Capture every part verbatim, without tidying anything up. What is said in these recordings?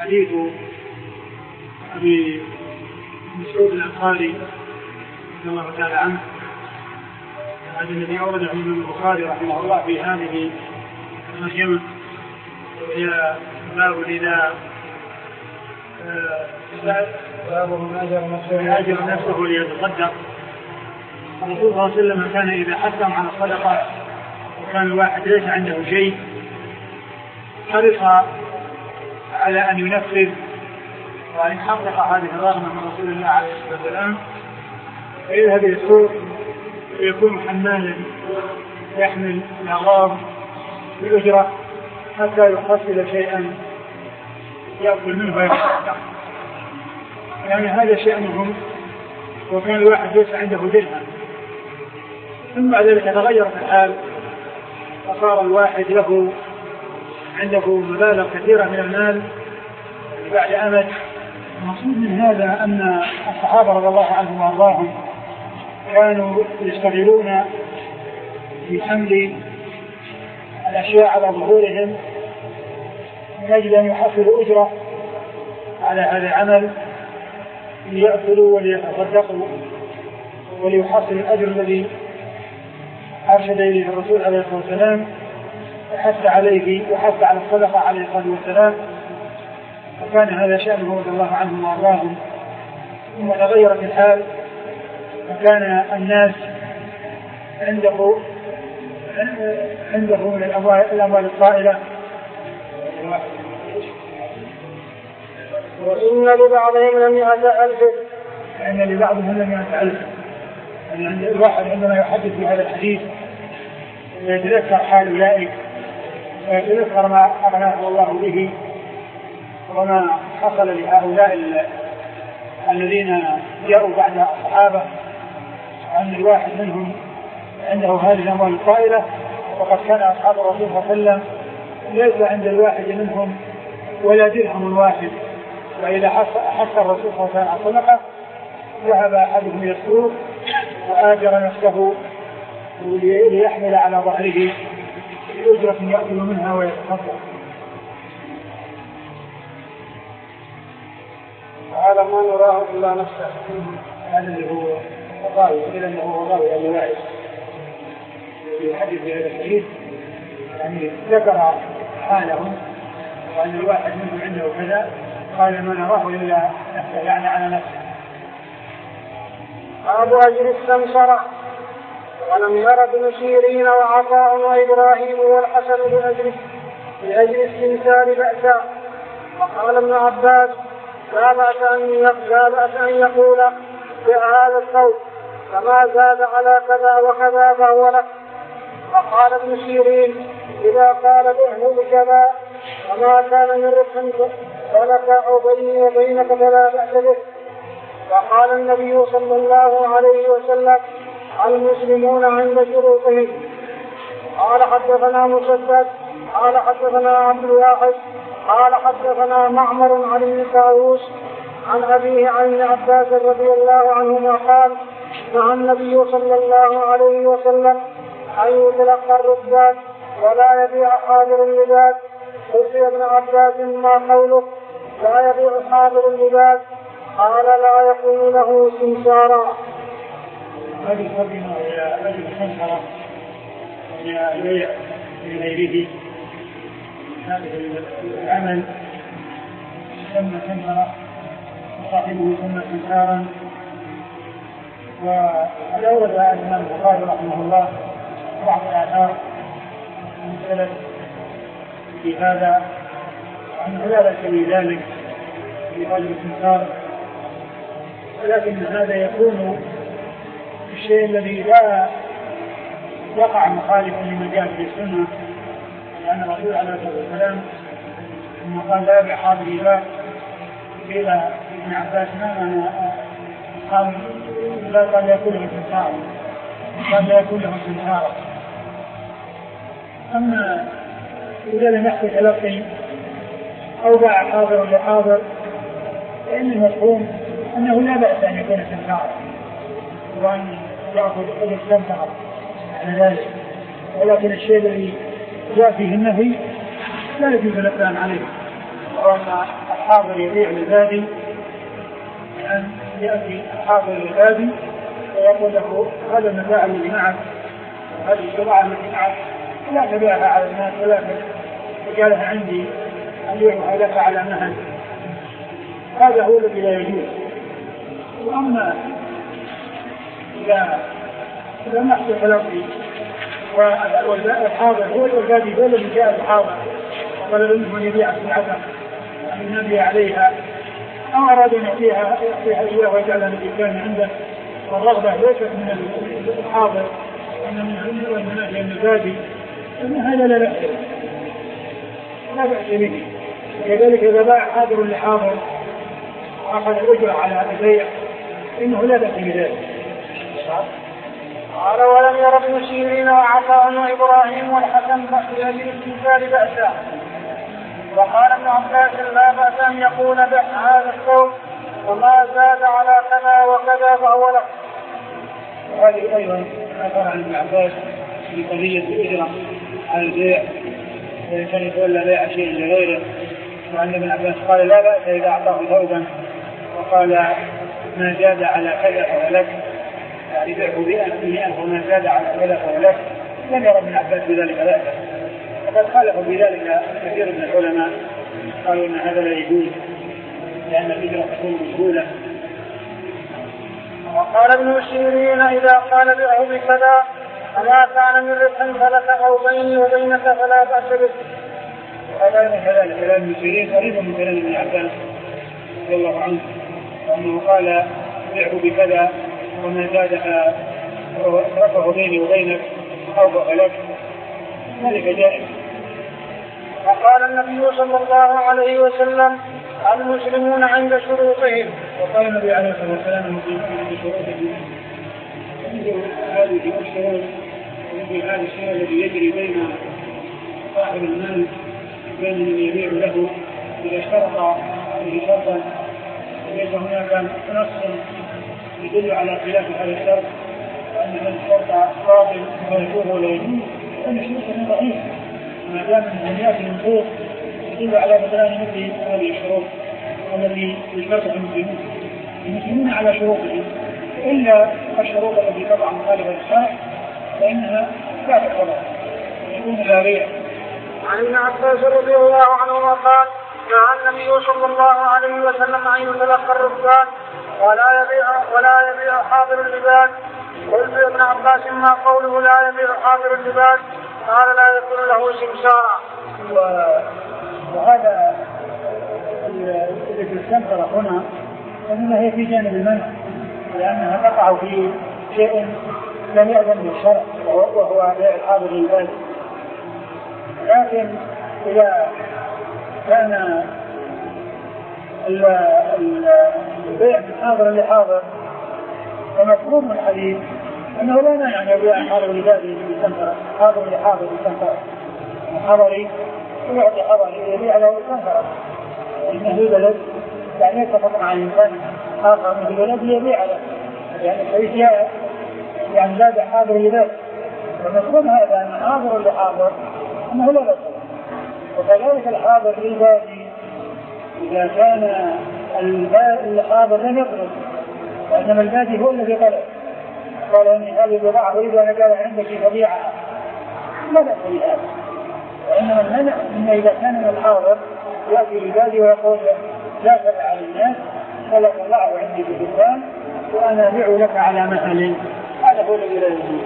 حديث أبي مسعود الأنصاري رضي الله تعالى عنه، هذا الذي أورده من البخاري رحمه الله في هذه الترجمة، وهي باب إذا باب من أجر نفسه ليتصدق. الرسول صلى الله عليه وسلم كان إذا حثهم على الصدقة وكان الواحد ليس عنده شيء حرص على أن ينفذ وأن يحقق هذه الرغبة من رسول الله عليه الصلاة والسلام، فيذهب إلى السوق ويكون حمالا يحمل الأغراض بالأجرة حتى يحصل شيئا يأكل منه ويتصدق، يعني هذا شأنهم. وكان الواحد ليس عنده درهم، ثم بعد ذلك تغيرت الحال فصار الواحد له عنده مبالغ كثيرة من المال بعد أمد. المقصود من هذا أن الصحابة رضي الله عنهم وأرضاهم كانوا يشتغلون في حمل الأشياء على ظهورهم من أجل أن يحصلوا أجرة على هذا العمل ليأكلوا وليتصدقوا وليحصلوا الأجر الذي أرشد إليه الرسول عليه الصلاة والسلام وحث عليه وحث على الصدقة عليه الصلاة والسلام. فكان هذا شأنه رضي الله عنهم وأرضاهم. ثم تغيرت الحال فكان الناس عنده عنده من الأموال الطائلة وإن لبعضهم لم يتألف إن لبعضهم لم يتألف يعني الواحد عندما يحدث بهذا الحديث يتذكر حال أولئك ويتذكر ما أغناه الله به وما حصل لهؤلاء الذين جاءوا بعد الصحابة، أن الواحد منهم عنده هذه الأموال الطائلة. وقد كان أصحاب الرسول صلى الله عليه وسلم ليس عند الواحد منهم ولا درهم واحد، وإذا حث الرسول صلى الله عليه وسلم على الصدقة ذهب أحدهم إلى السوق وآجر نفسه ليحمل على ظهره بأجرة يأكل منها ويتصدق. وعلى ما نراه إلا نفسه. هذا اللي هو الراوي إلى أنه هو الراوي الواعي يحدث بهذا الحديث، يعني ذكر حالهم وأن الواحد منهم عنده كذا قال ما نراه إلا نفسه، يعني على نفسه. أبو أجر السمسرة ولم ير ابن سيرين وعطاء وإبراهيم والحسن بأجر بأجر السمسار بأسا. وقال ابن عباس لا بأس أن يقول في هذا الصوت فما زاد على كذا وكذا فهو لك. وقال ابن سيرين إذا قال به بكذا وما كان من ربح فلك أو بيني وبينك فلا بأس به. وقال النبي صلى الله عليه وسلم المسلمون عند شروطهم. قال حدثنا مسدد قال حدثنا عبد الواحد قال حدثنا معمر عن ابن طاووس عن أبيه عن ابن عباس رضي الله عنهما قال نهى النبي صلى الله عليه وسلم أن يتلقى الركبان ولا يبيع حاضر اللباس. قلت يا ابن عباس ما قوله لا يبيع حاضر اللباس؟ قال لا يكون له سمسارا. هذه الترجمة إلى رجل السمسرة إلى البيع لغيره. هذا العمل يسمى سمسرة وصاحبه يسمى سمسارا. وقد أورد الإمام البخاري رحمه الله بعض الآثار المسألة في هذا أنه لا بأس بذلك في رجل السمسار، ولكن هذا يكون الشيء الذي لا يقع مخالفا لما جاء في السنة، لأن الرسول عليه الصلاة والسلام ثم قال لا يبيع حاضر اللباس قيل ابن عباس ما معنى قال لا قال يكون له سمسار قال لا يكون له سمسار. أما إذا لم يحصل تلقي أو باع حاضر لحاضر فإن المفهوم أنه لا بأس أن يكون سمسارا وأن يأخذ أجر السمسار على ذلك، ولكن الشيء الذي جاء فيه النهي لا يجوز الإقدام عليه وأن الحاضر يبيع للبادي، أن يأتي الحاضر للبادي ويقول له هذا المتاع الذي معك وهذه البضاعة التي معك لا تبيعها على الناس ولكن تجعلها عندي أبيعها لك على مهل. هذا هو الذي لا يجوز. وأما إذا إذا نحصل خلافي والحاضر هو البادي هو الذي جاء الحاضر وطلب منه أن يبيع سلعته أن ينبي عليها أو أراد أن يعطيها إياه ويجعلها في كان عنده، والرغبة ليست من الحاضر وإنما من البادي، فإن هذا لا بأس لا بأس به. وكذلك إذا باع حاضر لحاضر وأخذ الأجرة على البيع إنه لا بأس بذلك. قال ولم ير ابن سيرين وعطاء وإبراهيم والحسن بأجل الاستنكار بأسا. وقال ابن عباس لا بأس أن يكون بيع هذا الثوب وما زاد على كذا وكذا فهو له. وهذه أيضا أثر عن ابن عباس في قضية الأجرة على البيع إذا كان يتولى بيع شيء لغيره، وأن ابن عباس قال لا بأس إذا أعطاه ثوبا وقال ما زاد على كذا فهو لك، يعني بيعه بألف وما زاد على كذا فهو لك. لم يرى ابن عباس بذلك بأسا، وقد خالفوا بذلك كثير من العلماء قالوا أن هذا لا يجوز لأن الأجرة تكون مجهولة. وقال ابن سيرين إذا قال بيعه بكذا فما كان من ربح فلك أو بيني وبينك فلا بأس به. هذا كذلك كلام ابن سيرين قريب من كلام ابن عباس رضي الله عنه، وأنه قال بيعه بكذا وما زاد رفعه بيني وبينك أو بألك، ذلك جائز. وقال النبي صلى الله عليه وسلم المسلمون عند شروطهم. وقال النبي عليه الصلاة والسلام المسلمون عند شروطهم، هذه الشروط وفي هذا الشيء الذي يجري بين صاحب المال بين من يبيع له إذا اشترط فيه شرطا ليس هناك نص يدل على خلاف هذا الشرط وأن هذا الشرط باطل ويجوز ولا يجوز، فإن شروطه ضعيف ما دام من يأتي النصوص يدل على بطلان مثل هذه الشروط التي يشترطها المسلمون المسلمون على شروطهم، إلا الشروط التي تضع مخالفة للشرع فإنها لا تعتبر يكون لا بيع. عن ابن عباس رضي الله عنهما قال نهى النبي صلى الله عليه وسلم أن يتلقى الركبان ولا يبيع ولا يبيع حاضر اللباس. قلت يا ابن عباس ما قوله لا يبيع حاضر اللباس؟ قال لا يكون له سمسارا. وهذا الذي استنكر هنا انما هي في جانب المنع، لانها تقع في شيء لم يأذن بالشرع وهو بيع الحاضر للباس. لكن اذا كان البيع من حاضر لحاضر فمفهوم الحديث انه لا مانع ان يبيع حاضر للباس بالسنكر، حاضر لحاضر بالسنكر، حضري ويعطي حضري يبيع له بالسنكر، إنه بلد يعني يتفق مع الإنسان آخر من البلد يبيع له، يعني الحديث يعني لا بحاضر لذلك. ومفهوم هذا أن حاضر لحاضر أنه لا بأس. وكذلك الحاضر للبادي إذا كان الحاضر لم يطلب وإنما البادي هو الذي طلب قال إني هذه البضاعة أريد أن أجعل عندك فبيعها، لا بأس بهذا. وإنما المنع إن إذا كان من الحاضر يأتي البادي ويقول لا تبع على الناس فلا تضعه عندي في الدكان وأنا أبيع لك على مثل، هذا هو الذي لا يجوز.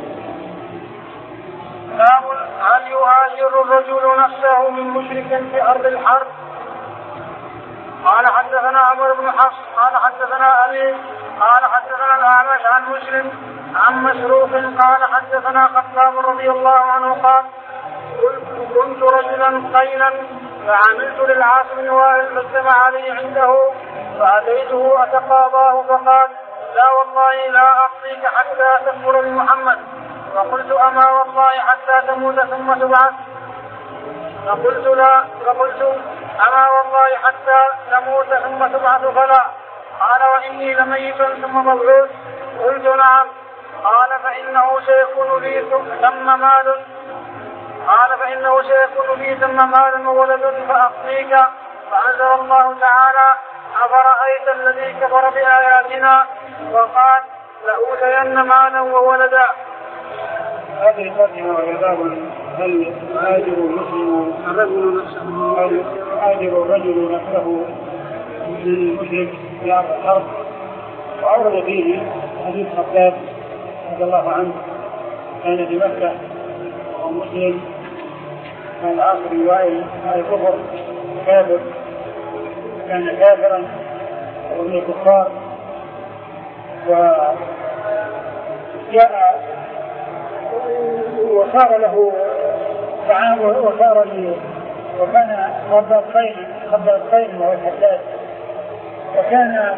باب هل يهاجر الرجل نفسه من مشرك في أرض الحرب؟ قال حدثنا عمرو بن حفص قال حدثنا أبي قال حدثنا الأعمش عن مسلم عن مسروق قال حدثنا خطاب رضي الله عنه قال كنت رجلا قينا فعملت للعاص بن وائل فاجتمع علي عنده فأتيته أتقاضاه فقال لا والله لا أعطيك حتى تكفر بمحمد. فقلت أما والله حتى تموت ثم تبعث؟ فقلت لا فقلت أما والله حتى تموت ثم تبعث فلا. قال وإني لميت ثم مبعوث؟ قلت نعم. قال فإنه سيكون لي ثم مال قال فإنه سيكون لي ثم مال وولد فأقضيك فأنزل الله تعالى: أفرأيت الذي كفر بآياتنا وقال لأوتين مالا وولدا. هذه الترجمة والباب: هل يهاجر المسلم الرجل نفسه أو يهاجر الرجل نفسه للمشرك في أرض الحرب؟ وأورد فيه حديث خباب رضي الله عنه كان في مكة ومسلم كان آخر رواية على الكفر كافر، كان كافرا ومن الكفار، وجاء وصار له طعام وصار له وكان خبر خير خبر خير وهو الحداد، وكان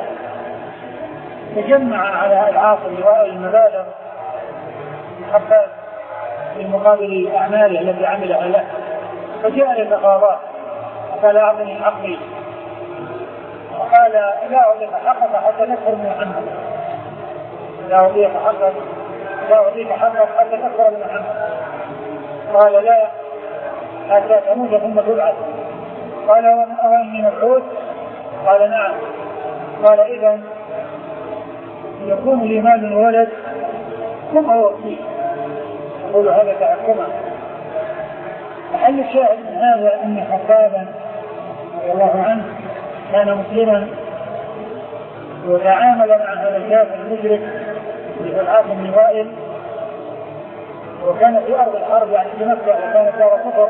تجمع على العاصر المبالغ خباب في مقابل أعماله التي عملها له، فجاء للتقاضاء فقال: أعطني حقي. وقال: لا أعطيك حقك حتى تكفر من محمد، لا أعطيك حقك لا أعطيك حقك حتى تكفر من محمد. قال: لا، حتى تموت ثم تبعث. قال: وإني مبعوث؟ قال: نعم. قال: إذن يكون لي مال ولد ثم أوصيه. يقول هذا تحكما. محل الشاهد من هذا أن خبابا رضي الله عنه كان مسلما وتعامل مع هذا الكافر المشرك في العاصم بن وائل، وكان في أرض الحرب يعني في مكة، وكانت دار كفر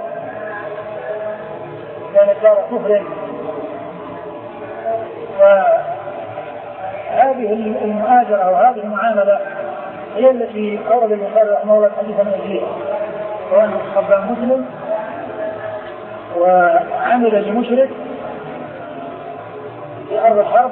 كانت دار كفر فهذه المؤازرة أو هذه المعاملة هي التي أورد البخاري رحمه الله الحديث من أجلها، وأن خباب مسلم وعمل لمشرك في أرض الحرب،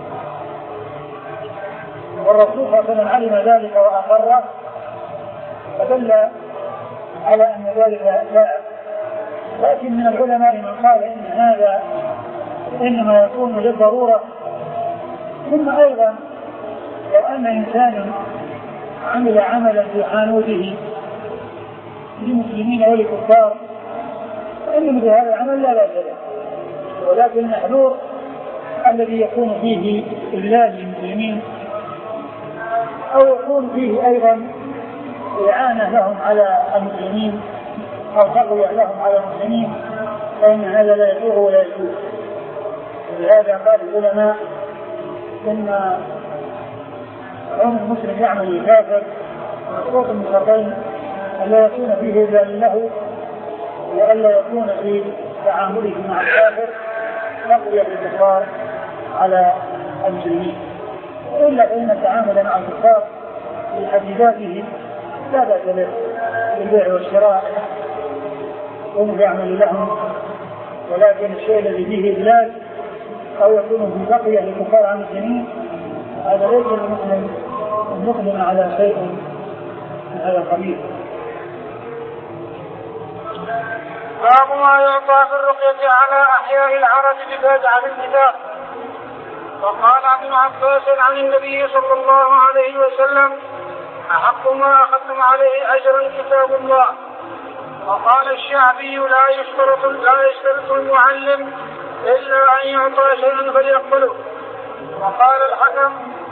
والرسول صلى الله عليه وسلم علم ذلك وأقره، فدل على أن ذلك جائز. لكن من العلماء من قال إن هذا إنما يكون للضرورة. ثم أيضا لو أن إنسان عمل عملا في حانوته للمسلمين وللكفار فإن مثل هذا العمل لا بأس به، ولكن المحذور الذي يكون فيه إذلال للمسلمين أو يكون فيه أيضا إعانة لهم على المسلمين أو تقوية لهم على المسلمين، فإن هذا لا يسوغ ولا يجوز. ولهذا قال العلماء إن كون المسلم يعمل الكافر مشروط من شرطين: ألا يكون فيه إذلال له، وألا يكون في تعامله مع الكافر تقوية الكفار على المسلمين. إلا فإن التعامل مع الكفار في حد ذاته لا بأس به بالبيع والشراء هم يعمل لهم، ولكن الشيء الذي فيه إذلال أو يكون في بقية للكفار عن المسلمين هذا ليس المسلم المقدم على شيء من هذا القبيل. باب ما يعطى في الرقية على أحياء العرب بفاجعة الكتاب. وقال ابن عباس عن النبي صلى الله عليه وسلم: أحق ما أخذتم عليه أجرا كتاب الله. وقال الشعبي: لا يشترط لا يشترط المعلم إلا أن يعطى شيئا فليقبله. وقال الحكم: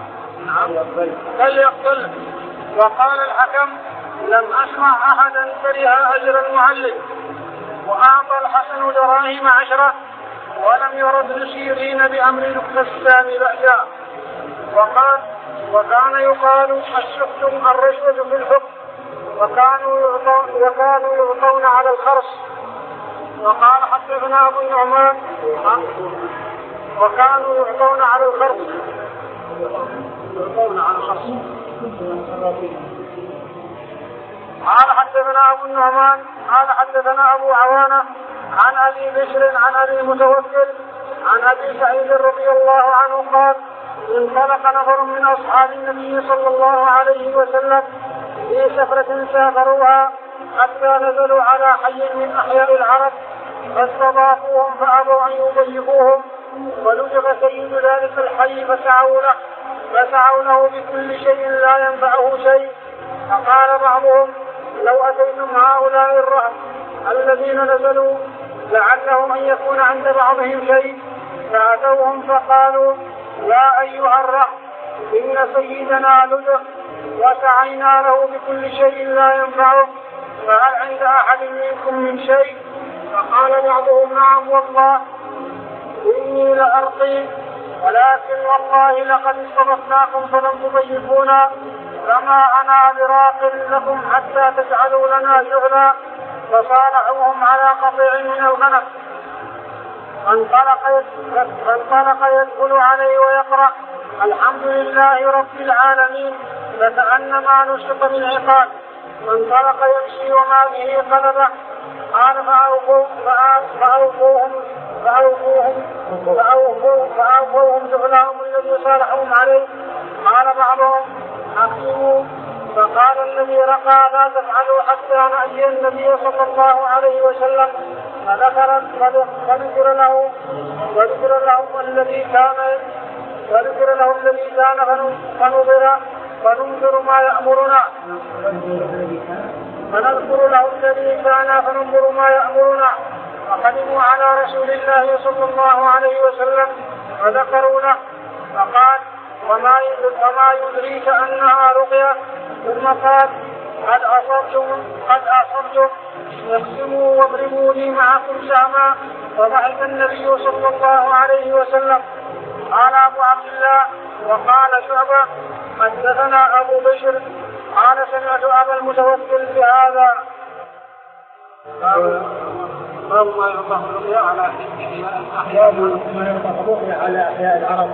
فليقبله. وقال الحكم: لم أسمع أحدا كره أجر المعلم. وأعطى الحسن دراهم عشرة ولم يرد لسيرين بأمر القسام بأسا. وقال: وكان يقال السحت الرشوة في الحكم، وكانوا يعطون, وكانوا يعطون على الخرص. وقال: حدثنا أبو النعمان وكانوا يعطون على الخرص يعطون على الخرص قال: حدثنا أبو النعمان قال: حدثنا أبو عوانة عن أبي بشر عن أبي المتوكل عن أبي سعيد رضي الله عنه قال: انطلق نفر من أصحاب النبي صلى الله عليه وسلم في سفرة سافروها حتى نزلوا على حي من أحياء العرب فاستضافوهم فأبوا أن يضيفوهم، ولجغ سيد ذلك الحي فسعوا له فسعوا له بكل شيء لا ينفعه شيء. فقال بعضهم: لو أتيتم هؤلاء الرهط الذين نزلوا لعله أن يكون عند بعضهم شيء، فأتوهم فقالوا: يا أيها الرهط إن سيدنا لدغ وسعينا له بكل شيء لا ينفعه، فهل عند أحد منكم من شيء؟ فقال بعضهم: نعم والله إني لأرقي، ولكن والله لقد استضفناكم فلم تضيفونا، فما أنا براق لكم حتى تجعلوا لنا شغلا. فصالحوهم على قطيع من الغنم، فانطلق يدخل عليه ويقرأ: الحمد لله رب العالمين، فكأنما نشط بالعقال. فانطلق يمشي وما به قلبه. قال: فأوفوهم فأوفوهم فأوفوهم فأوفوهم شغلهم الذي صالحهم عليه. قال بعضهم: حكموا. فقال الذي رقى: لا تفعلوا حتى نأتي النبي صلى الله عليه وسلم. فذكر فذكر له وذكر له الذي كان وذكر له الذي كان فنظر فننظر ما يأمرنا فنذكر له الذي كان فننظر ما يأمرنا. فقدموا على رسول الله صلى الله عليه وسلم فذكروا له، فقال: وما يدريك أنها رقية؟ ثم قال: قد أصبتم قد أصبتم اقسموا واضربوا لي معكم سهما. فضحك النبي صلى الله عليه وسلم. قال أبو عبد الله: وقال شعبة: حدثنا أبو بشر قال سمعت أبا المتوكل بهذا. باب ما يطلق الرقية على أحياء ما يطلق الرقية على أحياء العرب.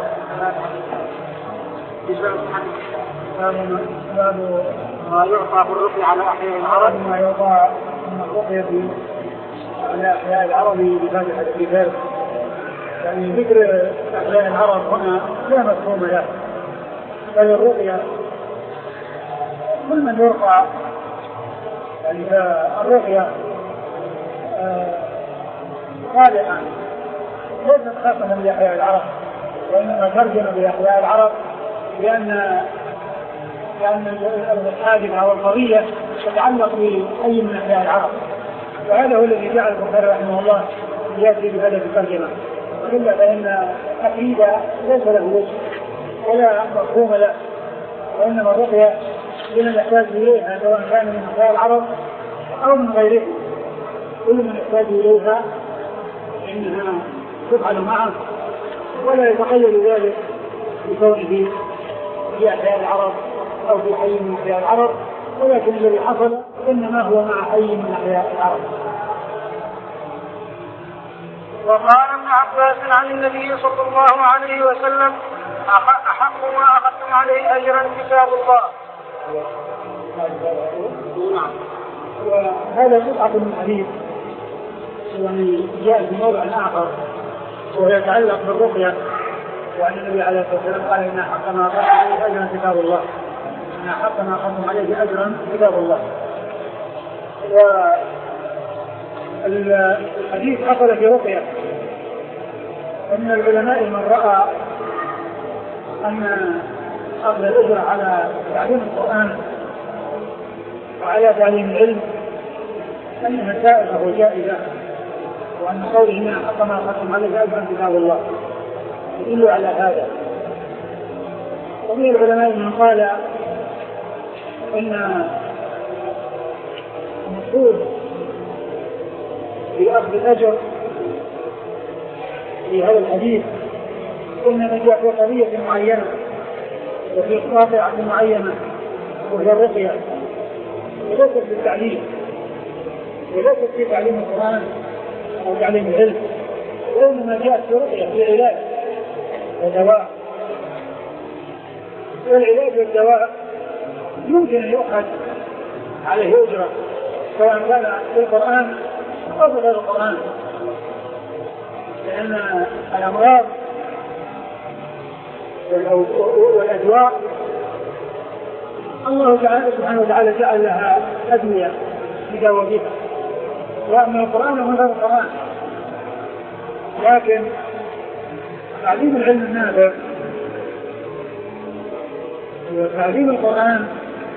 باب ما يعطى بالرقية على أحياء العرب، ما يعطى الرقية على أحياء العرب بفاتحة الكتاب. يعني ذكر أحياء العرب هنا لا مفهوم له، بل الرقية كل من يرقى. يعني الرقية صالحا ليست خاصة بأحياء العرب، وإنما ترجم بأحياء العرب لأن لأن الحادثة أو القضية تتعلق بأي من أحياء العرب، وهذا هو الذي جعل البخاري رحمه الله يأتي بهذه الترجمة. وإلا فإن أكيد ليس له وجه ولا مفهوم له، وإنما الرقية لمن يحتاج إليها سواء كان من أحياء العرب أو من غيره، كل من يحتاج إليها إنها تفعل معه، ولا يتقيد ذلك بكونه في أحياء العرب أو في حي من أحياء العرب، ولكن الذي حصل إنما هو مع حي من أحياء العرب. وقال ابن عباس عن النبي صلى الله عليه وسلم: أحق ما أخذتم عليه أجرا كتاب الله. وهذا قطعة من الحديث يعني جاء في موضع آخر ويتعلق بالرقية، وأن النبي عليه الصلاة والسلام قال: إن حق ما أخذتم عليه أجرا كتاب الله، إن حق ما أخذتم عليه أجرا كتاب الله. والحديث حصل في رقية ومن العلماء من رأى أن أخذ الأجر على تعليم القرآن وعلى تعليم العلم أنها سائغة وجائزة، وأن قوله إن حق ما أخذتم عليه أجرا كتاب الله يدل على هذا. ومن العلماء من قال إن المقصود في أخذ الأجر في هذا الحديث إنما جاء في قضية معينة وفي قاطعة معينة وهي الرقية، وليست في التعليم وليست في تعليم القرآن أو تعليم العلم، وإنما جاءت في رقية في علاج ودواء. والعلاج والدواء يمكن أن يؤخذ عليه أجرة سواء كان في القرآن أو في غير القرآن، لأن الأمراض والأدواء الله سبحانه وتعالى جعل لها أدوية يداوى بها، ومن القرآن ومن غير القرآن. لكن تعليم العلم النافع وتعليم القرآن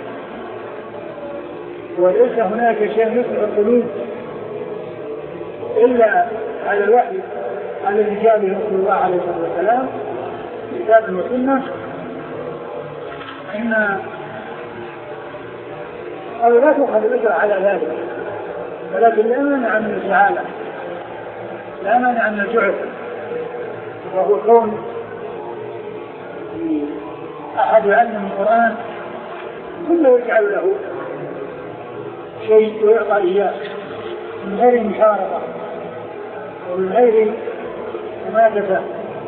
وليس هناك شيء يصلح القلوب إلا على الوحي الذي جاء به رسول الله عليه الصلاة والسلام كتاب وسنة، إن أو لا تؤخذ الأجر على ذلك، ولكن لا مانع من الفعالة، لا مانع من الجعل، وهو كون أحد يعلم القرآن كله يجعل له شيء ويعطى إياه من غير مشاركة ومن غير منافسة،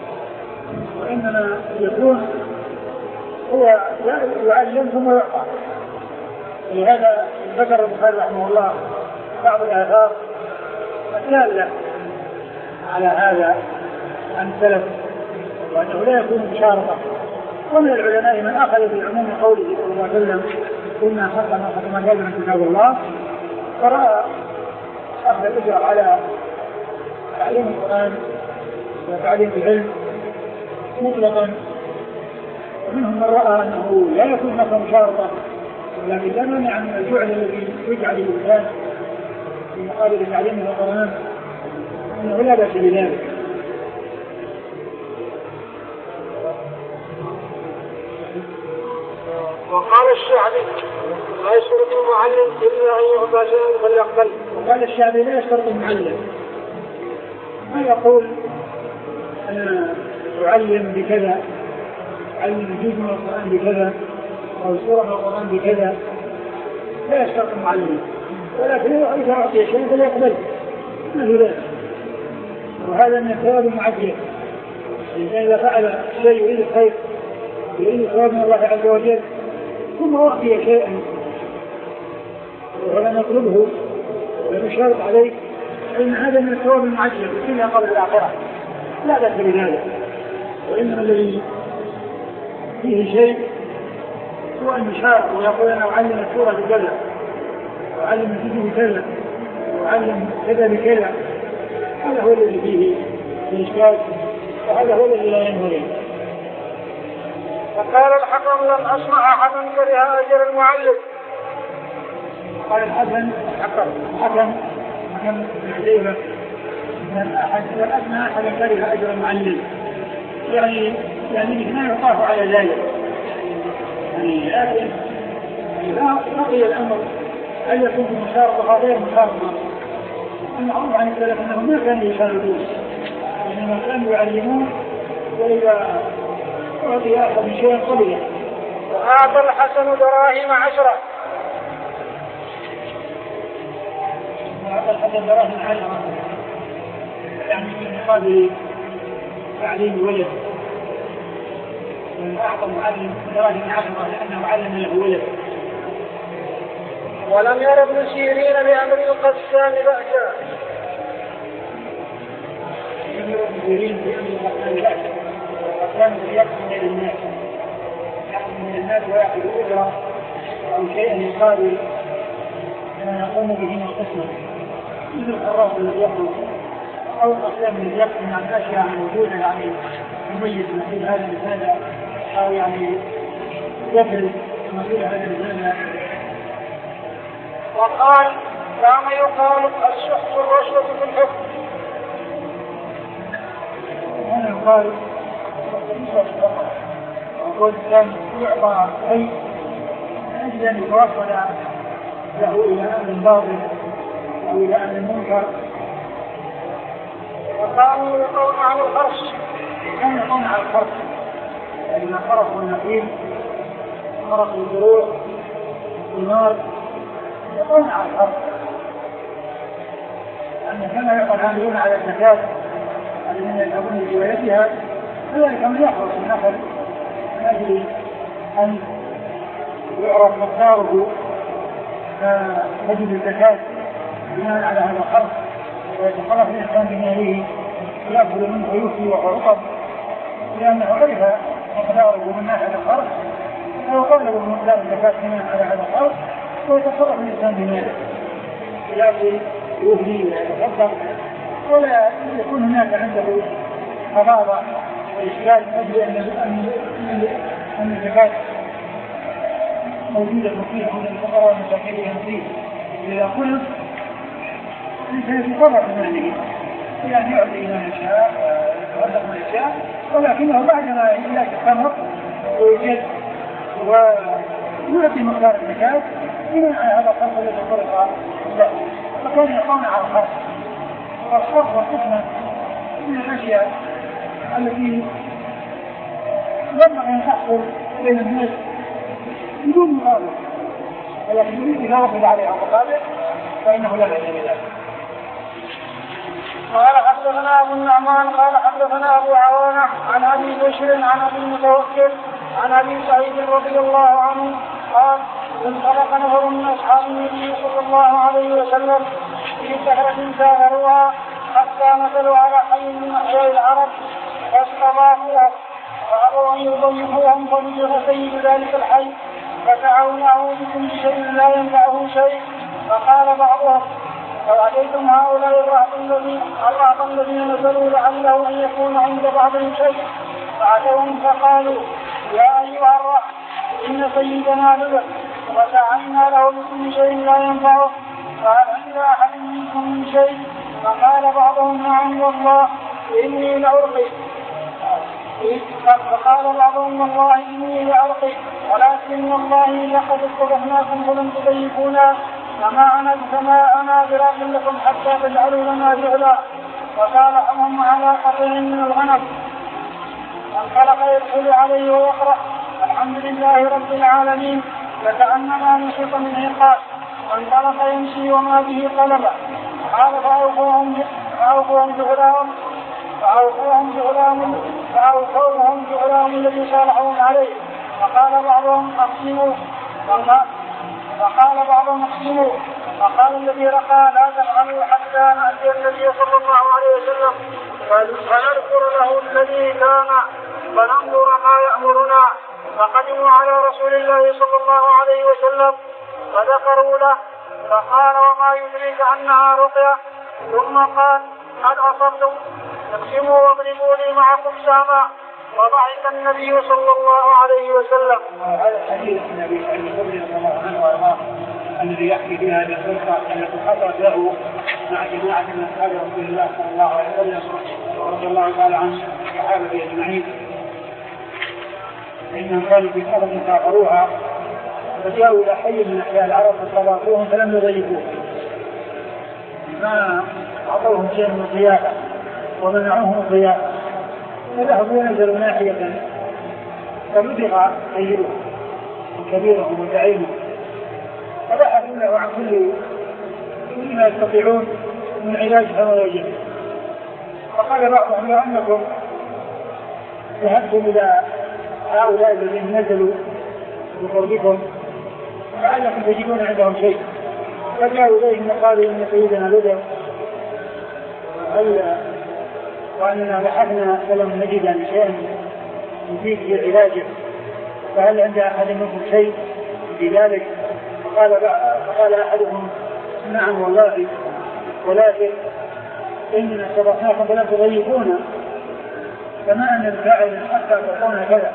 وإنما يكون هو يعلم ثم يعطى. لهذا ذكر البخاري رحمه الله بعض الآثار الدالة على هذا عن السلف وأنه لا يكون مشاركة. ومن العلماء من أخذ بعموم قوله صلى الله عليه وسلم كنا خلقا ما خلقنا جاء من كتاب الله، فرأى أخذ الأجر على تعليم القرآن وتعليم العلم مطلقا، ومنهم من رأى أنه لا يكون هناك مشاركة، ولكن لا مانع من الجعل الذي يجعل الإنسان في مقابل تعليم القرآن أنه لا بأس بذلك. وقال الشعبي لا يشترط المعلم إلا أن يعطى شيئا فليقبل. وقال الشعبي لا يشترط المعلم، ما يقول أنا أعلم بكذا، أعلم جزء من القرآن بكذا أو سورة من القرآن بكذا، لا يشترط المعلم، ولكن إذا أعطي شيئا فليقبل ما في ذلك. وهذا من الثواب المعجل، إذا فعل شيء يريد الخير يريد ثواب من الله عز وجل ثم أعطي شيئا ولم يطلبه ولم يشارك عليه، فإن هذا من الثواب المعجل في الدنيا قبل الآخرة، لا بأس بذلك. وإنما الذي فيه شيء هو أن يشارك ويقول أنا أعلم السورة بكذا وأعلم الجزء بكذا وأعلم كذا بكذا، هذا هو الذي فيه الإشكال، وهذا هو الذي لا ينبغي. فقال الحكم لم أسمع أحدا كره أجر المعلم. قال الحسن حكم حكم حكم الحليفة من أحد لم أسمع أحدا كره أجر المعلم، يعني يعني ما يطاف على ذلك، يعني لكن لا بقي الأمر أن يكون مشاركة غير مشاركة. المعروف عن السلف أنهم ما كانوا يشاركون، إنما كانوا يعلمون، وإذا أعطي أحد شيئا قبله. وأعطى الحسن دراهم عشرة. وأعطى الحسن دراهم عشرة يعني من مقابل تعليم الولد، أعطى المعلم دراهم عشرة لأنه علم له ولد. ولم ير ابن سيرين بأمر القسام بأسا. لم ير ابن سيرين بأمر القسام بأسا، القسام يقسم من الناس يقسم من الناس ويأخذ أجرة أو شيئا يقابل ما يقوم به من القسمة، مثل الحراس الذي يقوم أو الأقسام الذي يقسم عن أشياء موجودة، يعني يميز مثل هذا الرسالة أو يعني يفرز مثل هذا الرسالة. وقال كان يقال الشخص الرشوة في الحكم. هنا يقال وقال كان يعطى شيء من أجل أن يتوصل له إلى أمر باطل أو إلى أمر منكر. وكانوا يقولون عن الخرص، كانوا يقولون عن الخرص، يعني ما خرص والنقيل خرص الزروع النار، يقولون على الحرب، أن كما يقول العاملون على الزكاة الذين يذهبون لروايتها، كذلك من يحرص النخل من أجل أن يعرف مقداره فيجب الزكاة بناء على هذا الحرب، ويتخلص الإنسان بماله يأكل منه ويفي وحرقه، لأنه عرف مقداره من ناحية الحرب، ويقلب مقدار الزكاة بناء على هذا الحرب، ويتصرف الإنسان بماله يأكل ويهدي ويتصدق، ولا يكون هناك عنده قضاء وإشكال من أجل أن الزكاة موجودة فيه من الفقراء والمساكين فيه. إذا قلت يتصرف بماله، يعني يعطي من يشاء ويتصرف من يشاء، ولكنه بعدما يلاقي الخمر ويجد ويعطي مقدار الزكاة من هذا الخمر الذي فرض له، فكان يقوم على الخمر. والصرف والقسمة من الأشياء التي ينبغي أن تحصل بين الناس بدون مقابل، ولكن إذا وجد عليها مقابل فإنه لا بأس بذلك. قال حدثنا أبو النعمان قال حدثنا أبو عوانة عن أبي بشر عن أبي المتوكل عن أبي سعيد رضي الله عنه قال انطلق نفر من أصحاب النبي صلى الله عليه وسلم في سهرة ساهروها حتى نزلوا على حي من أحياء العرب فاستضافوه فأبوا أن يضيفوهم، فوجد سيد ذلك الحي فدعوناه بكل شيء لا ينفعه شيء، فقال بعضهم لو أتيتم هؤلاء الرهط الذين نزلوا لعله أن يكون عند بعضهم شيء، فأتوهم فقالوا يا أيها الرهط إن سيدنا نزل ودعينا له بكل شيء لا ينفعه، فهل عند أحد منكم من شيء؟ فقال بعضهم نعم والله إني لأرقي، فقال بعضهم والله إني لأرقي ولكن والله لقد استضفناكم فلم تضيفونا فما أنا فما أنا براق لكم حتى تجعلوا لنا جعلا، وصالحهم على قطع من الغنم. فانطلق يدخل عليه ويقرأ الحمد لله رب العالمين فكأنما نشط من عقاب، فانطلق يمشي وما به قلبه. قال فأوفوهم جعلهم فأوفوهم جعلهم فأوفوهم جعلهم الذي صالحهم عليه، فقال بعضهم أقسموا فقال بعضهم اقسموا فقال الذي رقى لا تفعلوا حتى نأتي النبي صلى الله عليه وسلم فنذكر له الذي كان فننظر ما يأمرنا. فقدموا على رسول الله صلى الله عليه وسلم فذكروا له، فقال وما يدريك أنها رقية؟ ثم قال قد أصبتم اقسموا واضربوا لي معكم ساما، وضحك النبي صلى الله عليه وسلم. هذا الحديث من ابي سعيد رضي الله عنه وارضاه الذي يحكي فيها هذه القصه التي حصلت له مع جماعه من اصحاب رسول الله صلى الله عليه وسلم ورضي الله تعالى عن الصحابه اجمعين، انهم كانوا في سفر سافروها فجاءوا الى حي من احياء العرب فاستضافوهم فلم يضيفوهم، ما اعطوهم شيء من الضيافه ومنعوهم الضيافه، فذهبوا ينزلوا ناحية فبدغ سيدهم وكبيرهم وزعيمهم، فبحثوا له عن كل ما يستطيعون من علاج هواجه. فقال بعضهم لو أنكم ذهبتم إلى هؤلاء الذين نزلوا بقربكم لعلكم تجدون عندهم شيء، فجاءوا إليهم وقالوا إن سيدنا بدر وأننا بحثنا فلم نجد شيئا يفيد في علاجه، فهل عند أحد منكم شيء في ذلك؟ فقال, فقال أحدهم نعم والله ولكن إننا صرفناكم فلم تضيفونا فما أن الفاعل حتى تقونا كذا.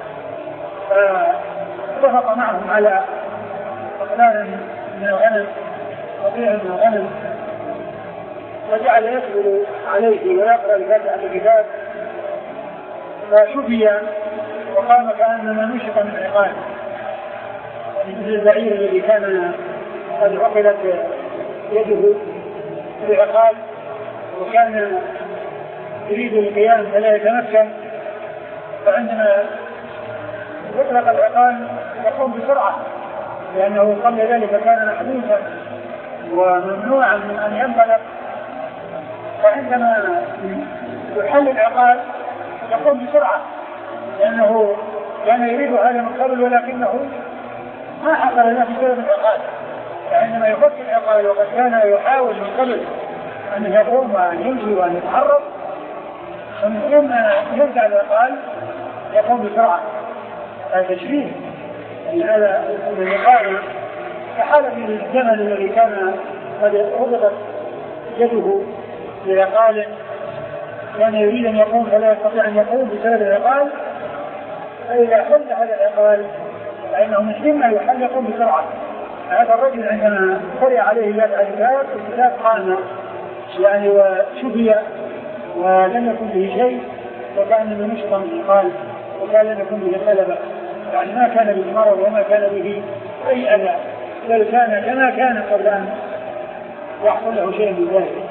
فاتفق معهم على فقدان من الغنم وطيع من الغنم، وجعل يسأل عليه ويقرأ الفاتحة الكتاب، فشفي وقام كأنما نشط من عقال مثل البعير الذي كان قد عقلت يده بعقال وكان يريد القيام فلا يتمكن، فعندما يطلق العقال يقوم بسرعة لأنه قبل ذلك كان محبوسا وممنوعا من أن ينطلق، فعندما يحل العقال يقوم بسرعة لأنه كان يريد هذا من قبل ولكنه ما حصل له بسبب العقال، فعندما يفك العقال وقد كان يحاول من قبل أن يقوم وأن يمشي وأن يتحرك، ثم يرجع العقال يقوم بسرعة. هذا تشبيه يعني هذا الذي قال كحالة الجمل الذي كان قد ربطت يده بعقال كان يريد أن يقوم فلا يستطيع أن يقوم بسبب العقال، فإذا حل هذا العقال فإنه من حين ما يحل يقوم بسرعة. هذا الرجل عندما قرأ عليه ذات الكتاب الكتاب قام يعني وشفي ولم يكن به شيء وكان من نشطا قال وكان لم يكن به غلبة، يعني ما كان به مرض وما كان به أي أذى، بل كان كما كان قبل أن يحصل له شيء من ذلك.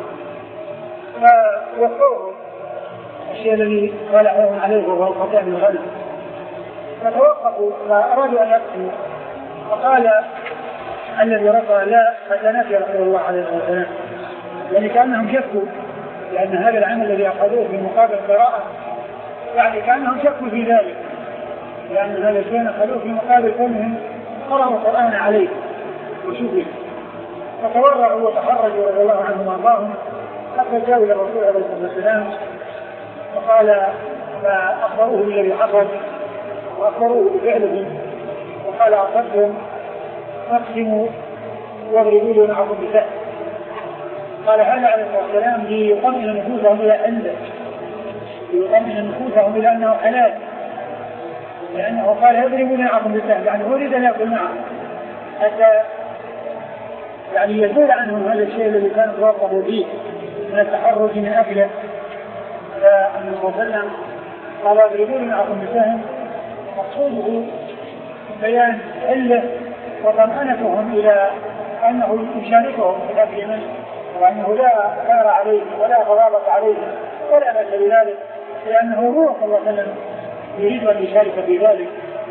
فوقوه الشيء الذي خلعهم عليه وهو القطع من الغنم، فتوقفوا فأرادوا أن يقتلوا، فقال الذي رفع لا فتنات يا رسول الله عليه الصلاة والسلام، يعني كأنهم شكوا لأن هذا العمل الذي أخذوه في مقابل قراءة، يعني كأنهم شكوا في ذلك، لأن هذا الشيء أخذوه في مقابل كونهم قرأوا القرآن عليه وشكوا، فتورعوا وتحرجوا رضي الله عنهم وارضاهم حتى جاءوا إلى الرسول عليه الصلاة والسلام فقال فأخبروه بالذي حصل وأخبروه بفعلهم وقال أعطتهم فاقسموا واضربوا لي معكم بسهل. قال هذا عليه الصلاة والسلام ليطمئن نفوسهم إلى أنه ليطمئن نفوسهم إلى أنه حلال، لأنه قال يضربوا لي معكم بسهل، يعني أريد أن يأكل معهم حتى يعني يزول عنهم هذا الشيء الذي كانوا توقفوا فيه من التحرج من أكله. فالنبي صلى الله عليه وسلم قال اضربوا لي معكم بسهم، مقصوده بيان علة وطمأنتهم إلى أنه يشاركهم في الأكل منه، وأنه لا خير عليه ولا غضاضة عليه ولا بأس بذلك، لأنه روح صلى الله عليه وسلم يريد أن يشارك في ذلك.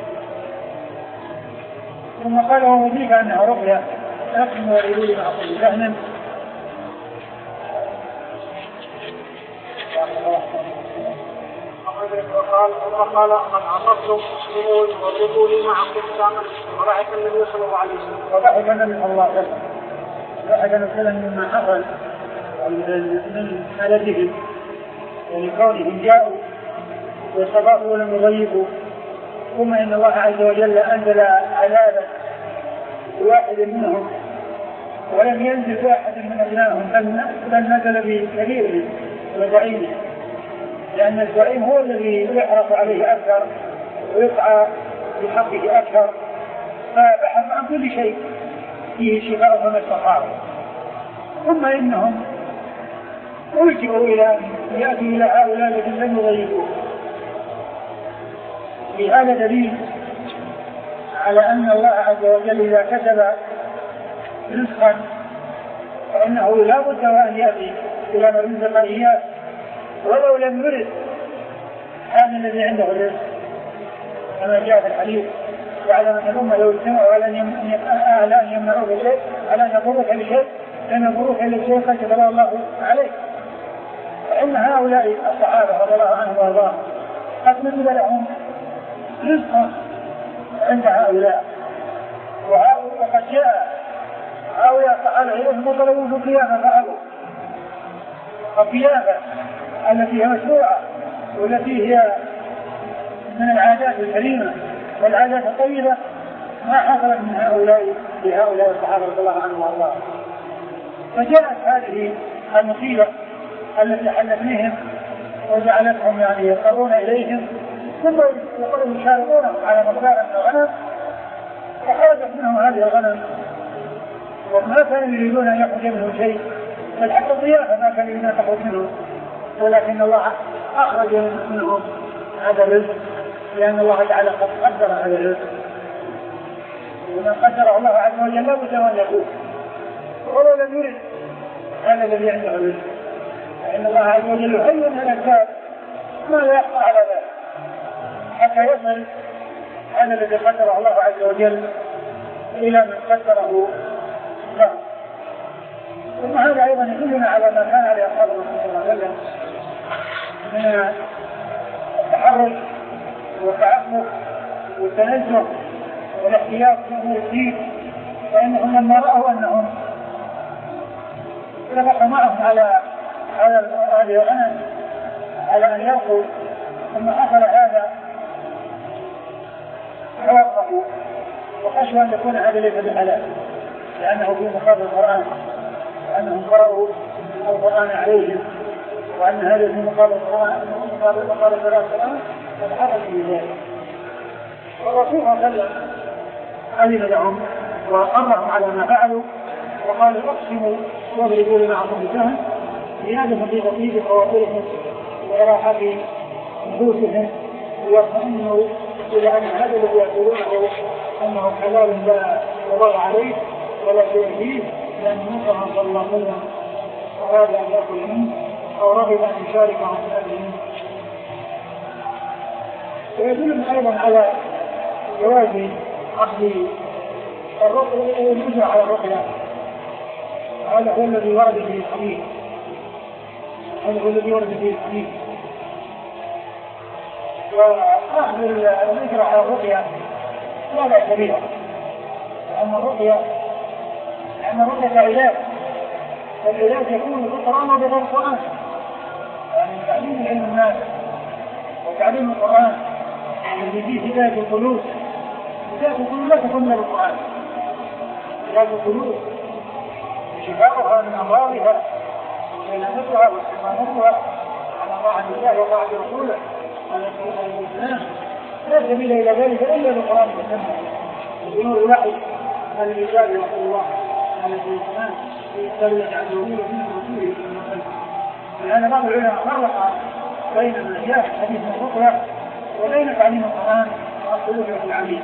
ثم قال ومضيف أنها رقية أقسم واضربوا لي معكم بسهم. وقال ثم قال قد عصبتم مسلمون واضربوا لي معكم بسهما، وضحك النبي صلى الله عليه وسلم. وضحك النبي صلى الله عليه وسلم ضحك مثلا مما حصل من حالتهم، يعني كونهم جاءوا واستضافوا ولم يضيفوا، ثم ان الله عز وجل انزل عذابا لواحد منهم ولم ينزل بأحد من أبنائهم بل نزل بكبيرهم وزعيمه، لأن الزعيم هو الذي يحرص عليه أكثر ويسعى بحقه أكثر، فبحث عن كل شيء فيه شفاء فما استطاعوا. ثم إنهم ألجئوا إلى أن يأتوا إلى هؤلاء الذين لم يضيفوه. بهذا دليل على أن الله عز وجل إذا كتب رزقا فإنه لا بد وأن يأتي إلى من رزق إياه ولو لم يرد هذا الذي عنده الرزق، كما جاء في الحديث وعلى أن الأمة لو اجتمعوا على أن يمنعوه بشيء على أن يضروك بشيء لم يضروك بشيء قد كتب الله عليه. فإن هؤلاء الصحابة رضي الله عنهم وارضاهم قد نزل لهم رزقا عند هؤلاء، وقد جاء هؤلاء فعل عليهم وطلبوا في القيامة فعلوا القيامة التي هي مشروعة والتي هي من العادات الكريمة والعادات الطيبة ما حصلت من هؤلاء لهؤلاء الصحابة رضي الله عنهم وارضاهم. فجاءت هذه المصيبة التي حلت بهم وجعلتهم يعني يضطرون إليهم، ثم يقولون يشاركون على مقدار من الغنم، فخرجت منهم هذه الغنم وما كانوا يريدون أن يخرج منه شيء، بل حتى الضيافة ما كانوا يريدون أن تخرج منه، ولكن الله أخرج منهم هذا الرزق لأن الله تعالى قد قدر هذا الرزق، ومن قدره الله عز وجل لا بد أن يكون، ولو لم يرد هذا الذي عنده الرزق فإن الله عز وجل يهيئ من الأسباب ما لا يخفى على ذلك حتى يصل هذا الذي قدره الله عز وجل إلى من قدره له. ثم هذا أيضا يدلنا على ما كان عليه أصحاب الرسول صلى الله عليه وسلم من التحرج والتعفف والتنزه والاحتياط في أمور الدين، فإنهم لما رأوا أنهم اتفقوا معهم على هذه الغنم على أن يرقوا ثم حصل هذا توقفوا وخشوا أن يكون هذا ليس بحلال لأنه في مقابل القرآن، وأنهم قرأوا القرآن عليهم، وأن هذا في مقابل القرآن مقابل مقابل القرآن فتحرك من ذلك. والرسول صلى الله عليه وسلم أذن لهم وأمرهم على ما فعلوا وقال اقسموا واضربوا لبعضهم بسهم لهذا في غطيب خواطرهم وراحة نفوسهم ويطمئنوا إلى أن هذا الذي يقولونه أنه حلال لا يضر عليه ولا شيء فيه، لأن النبي صلى الله عليه وسلم أراد أن يأكل منه أو رغب أن يشاركهم في هذه منه. ويدلنا أيضا على جواز أخذ الرقية والنزع على الرقية. هذا هو الذي ورد في الحديث هذا هو الذي ورد في الحديث وأخذ الذكر على الرقية لا بأس بها، لأن الرقية لأن الرقية علاج، والعلاج يكون بالقرآن وبغير القرآن، يعني تعليم العلم الناس وتعليم القرآن الذي فيه هداية القلوب. هداية القلوب لا تكون إلا بالقرآن، هداية القلوب شفاؤها من أمراضها وسلامتها واستقامتها على طاعة الله وطاعة رسوله على الإسلام، لا سبيل إلى ذلك إلا بالقرآن والسنة بدون الوحي على الرجال رسول الله على الإسلام يتبع عن رسوله من رسوله صلى الله عليه وسلم. لأن بعض العلماء فرق بين الأشياء حديث الرقية وبين تعليم القرآن والخروج من العميل،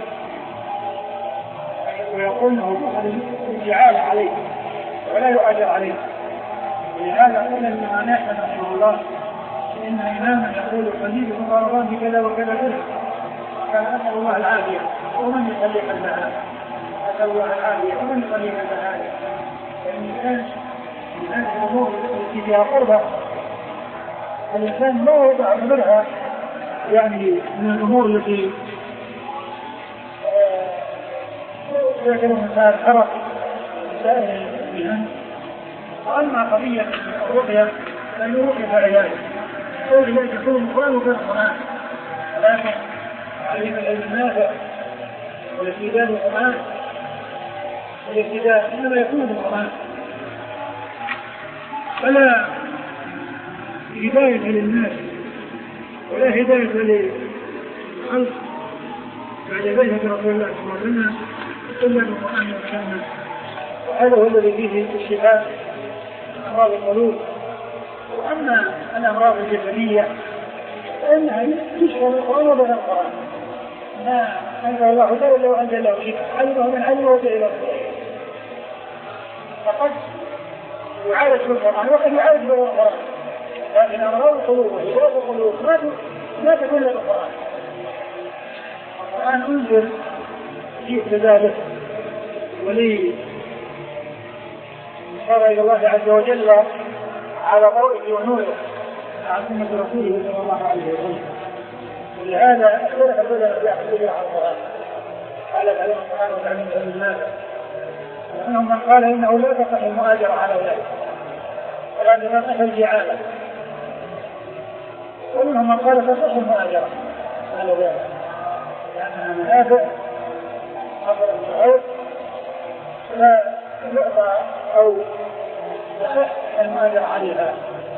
ويقول انه يؤخذ بالجعالة عليه ولا يؤجر عليه. ولهذا قلنا لما نحن رحمه الله ان اماما يقول خليل مقاربان بكذا وكذا كذا، كان اسال الله العافيه ومن يصلي قلبها، اسال الله العافيه ومن يصلي قلبها، لان الانسان من هذه الامور التي فيها قربه الانسان لا يوضع منها يعني من الامور التي يعتبر مثال حرق سائر المهن. وأما قضية الرقية فهي رقية علاج، العلاج يكون القرآن وغير القرآن، ولكن تعليم العلم النافع والاستفادة بالقرآن والاستفادة إنما يكون بالقرآن، فلا هداية للناس ولا هداية للخلق بعد ذلك رسول الله صلى الله عليه وسلم إلا بالقرآن والسنة. وهذا هو الذي فيه الشفاء أمراض القلوب. وأما الأمراض الجسدية فإنها تشفى بالقرآن وبغير القرآن، ما أنزل الله تعالى لو أنزل له شفاء علمه من علمه وجعله فقد يعالج بالقرآن وقد يعالج بغير القرآن، لكن أمراض القلوب وهداية القلوب ما تكون إلا بالقرآن. القرآن أنزل في ذلك ولي صار إلى الله عز وجل على ضوءه ونوره عن سنة رسوله صلى الله عليه وسلم. ولهذا اختلف العلماء في أحكامه على القرآن، قال تعليم القرآن وتعليم علم النافع، ومنهم من قال إنه لا تصح المؤاجرة على ذلك ولا تصح الجعالة، ومنهم من قال تصح المؤاجرة على ذلك لأنها منافع أفضل الشعور لا يعطى أو يصح المؤاجرة عليها.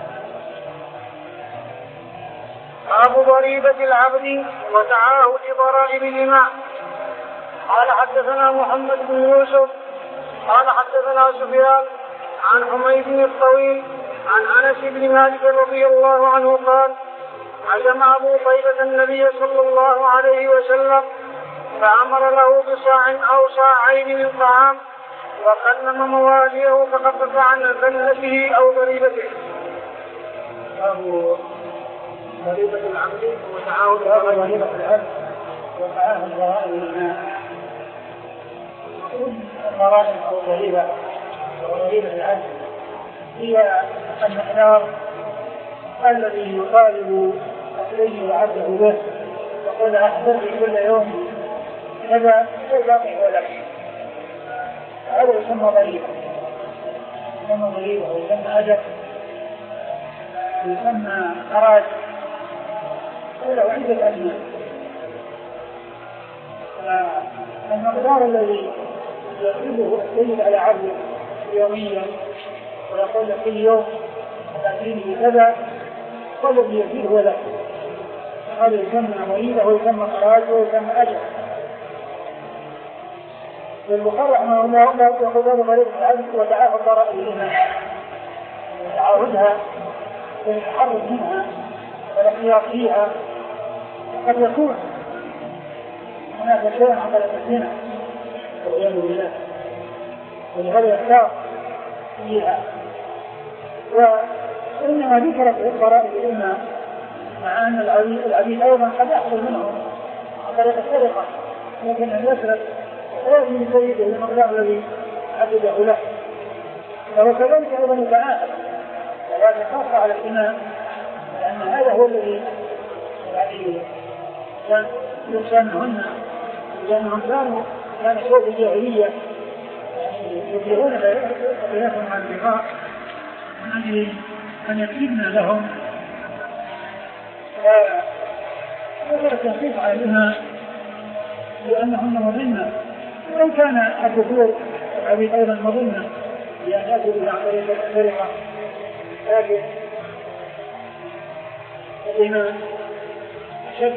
باب ضريبة العبد وتعاهد ضرائب الإمام. قال حدثنا محمد بن يوسف قال حدثنا سفيان عن حميد الطويل عن أنس بن مالك رضي الله عنه قال عزم أبو طيبة النبي صلى الله عليه وسلم فأمر له بصاع أو صاعين من طعام وقلم مواليه فخفف عن ذلته أو ضريبته. باب ضريبة العبد وتعاهد ضريبة العبد وتعاهد ضرائب الإمام. كل الضرائب أو ضريبة وضريبة العبد هي المقدار الذي يطالب السيد عبده به، يقول أحضر كل يوم كذا والباقي هو لك، هذا يسمى ضريبة، يسمى ضريبة ويسمى أجر ويسمى خراج، وله عدة أسماء. المقدار الذي يطلبه السيد على عبده يوميا ويقول لك كل يوم تأتيني كذا والذي يزيد هو لك، هذا يسمى ضريبة ويسمى خراج ويسمى أجر. والمقرر أنه لا يأخذ ضريبة العبد وتعاهد ضرائب الإمام، يعاودها ويتحرك منها والاحتياط فيها. قد يكون هناك شيء عمل الزنا والعياذ بالله، ولهذا يحتاط فيها. وإنما ذكرت الفرائض الأمة مع أن العبيد أيضا قد يحصل منهم عن طريق السرقة، لكن أن يسرق لازم يسيده المقدار الذي حدده له. وكذلك أيضا يتعاهد ولكن خاصة على الإمام، لأن هذا هو الذي يعني كان يسمعهن، لأنهم كانوا كان شيء الجاهلية يبلغون بينهم عن اللقاء من أجل أن يكتبن لهم. وهذا التنقيص عليها لأنهن مظنة، وإن كان الذكور العبيد أيضا مظنة لأن يأكلوا عن طريق السرقة، لكن الإيمان أشد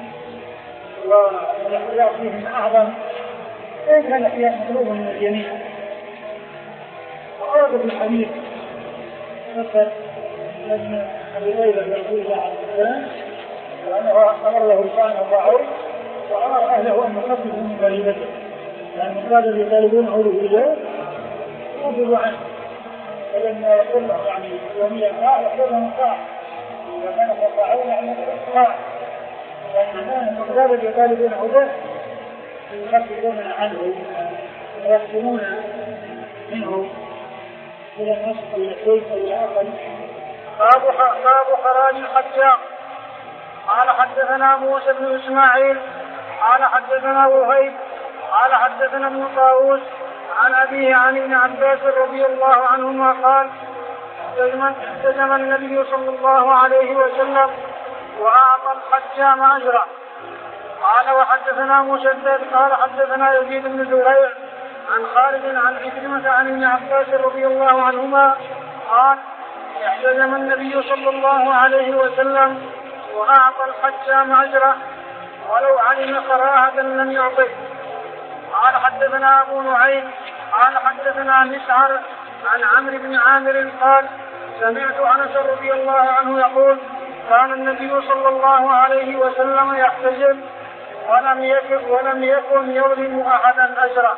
والاحتياط فيهم أعظم، وإن كان الاحتياط مطلوبا من الجميع. وأورد في الحديث ذكر أن أبي هريرة رضي الله عنه وأنه أمر له لسانه ضعيف وأمر أهله أن يخففوا من غريبته، لأن كانوا يطالبونه بالرجال يخففوا عنه، فلما يقول له يعني يوميا قاع يقول لهم قاع، إذا كانوا يقاعون يعني قاع، لأن المقدار الذي يطالبونه به يخففون عنه ويحسنون منه إلى النصف إلى الشيء إلى آخر. باب خراج الحجام. قال حدثنا موسى بن إسماعيل قال حدثنا وهيب قال حدثنا ابن طاووس عن أبيه عن ابن عباس رضي الله عنهما قال احتجم النبي صلى الله عليه وسلم وأعطى الحجام أجره. قال وحدثنا مسدد قال حدثنا يزيد بن زهير عن خالد عن عكرمة عن ابن عباس رضي الله عنهما قال احتجم النبي صلى الله عليه وسلم وأعطى الحجام أجره ولو علم كراهة لم يعطه. قال حدثنا أبو نعيم قال حدثنا مسعر عن عمرو بن عامر قال سمعت أنس رضي الله عنه يقول كان النبي صلى الله عليه وسلم يحتجم ولم يكن ولم يكن يظلم أحدا أجره.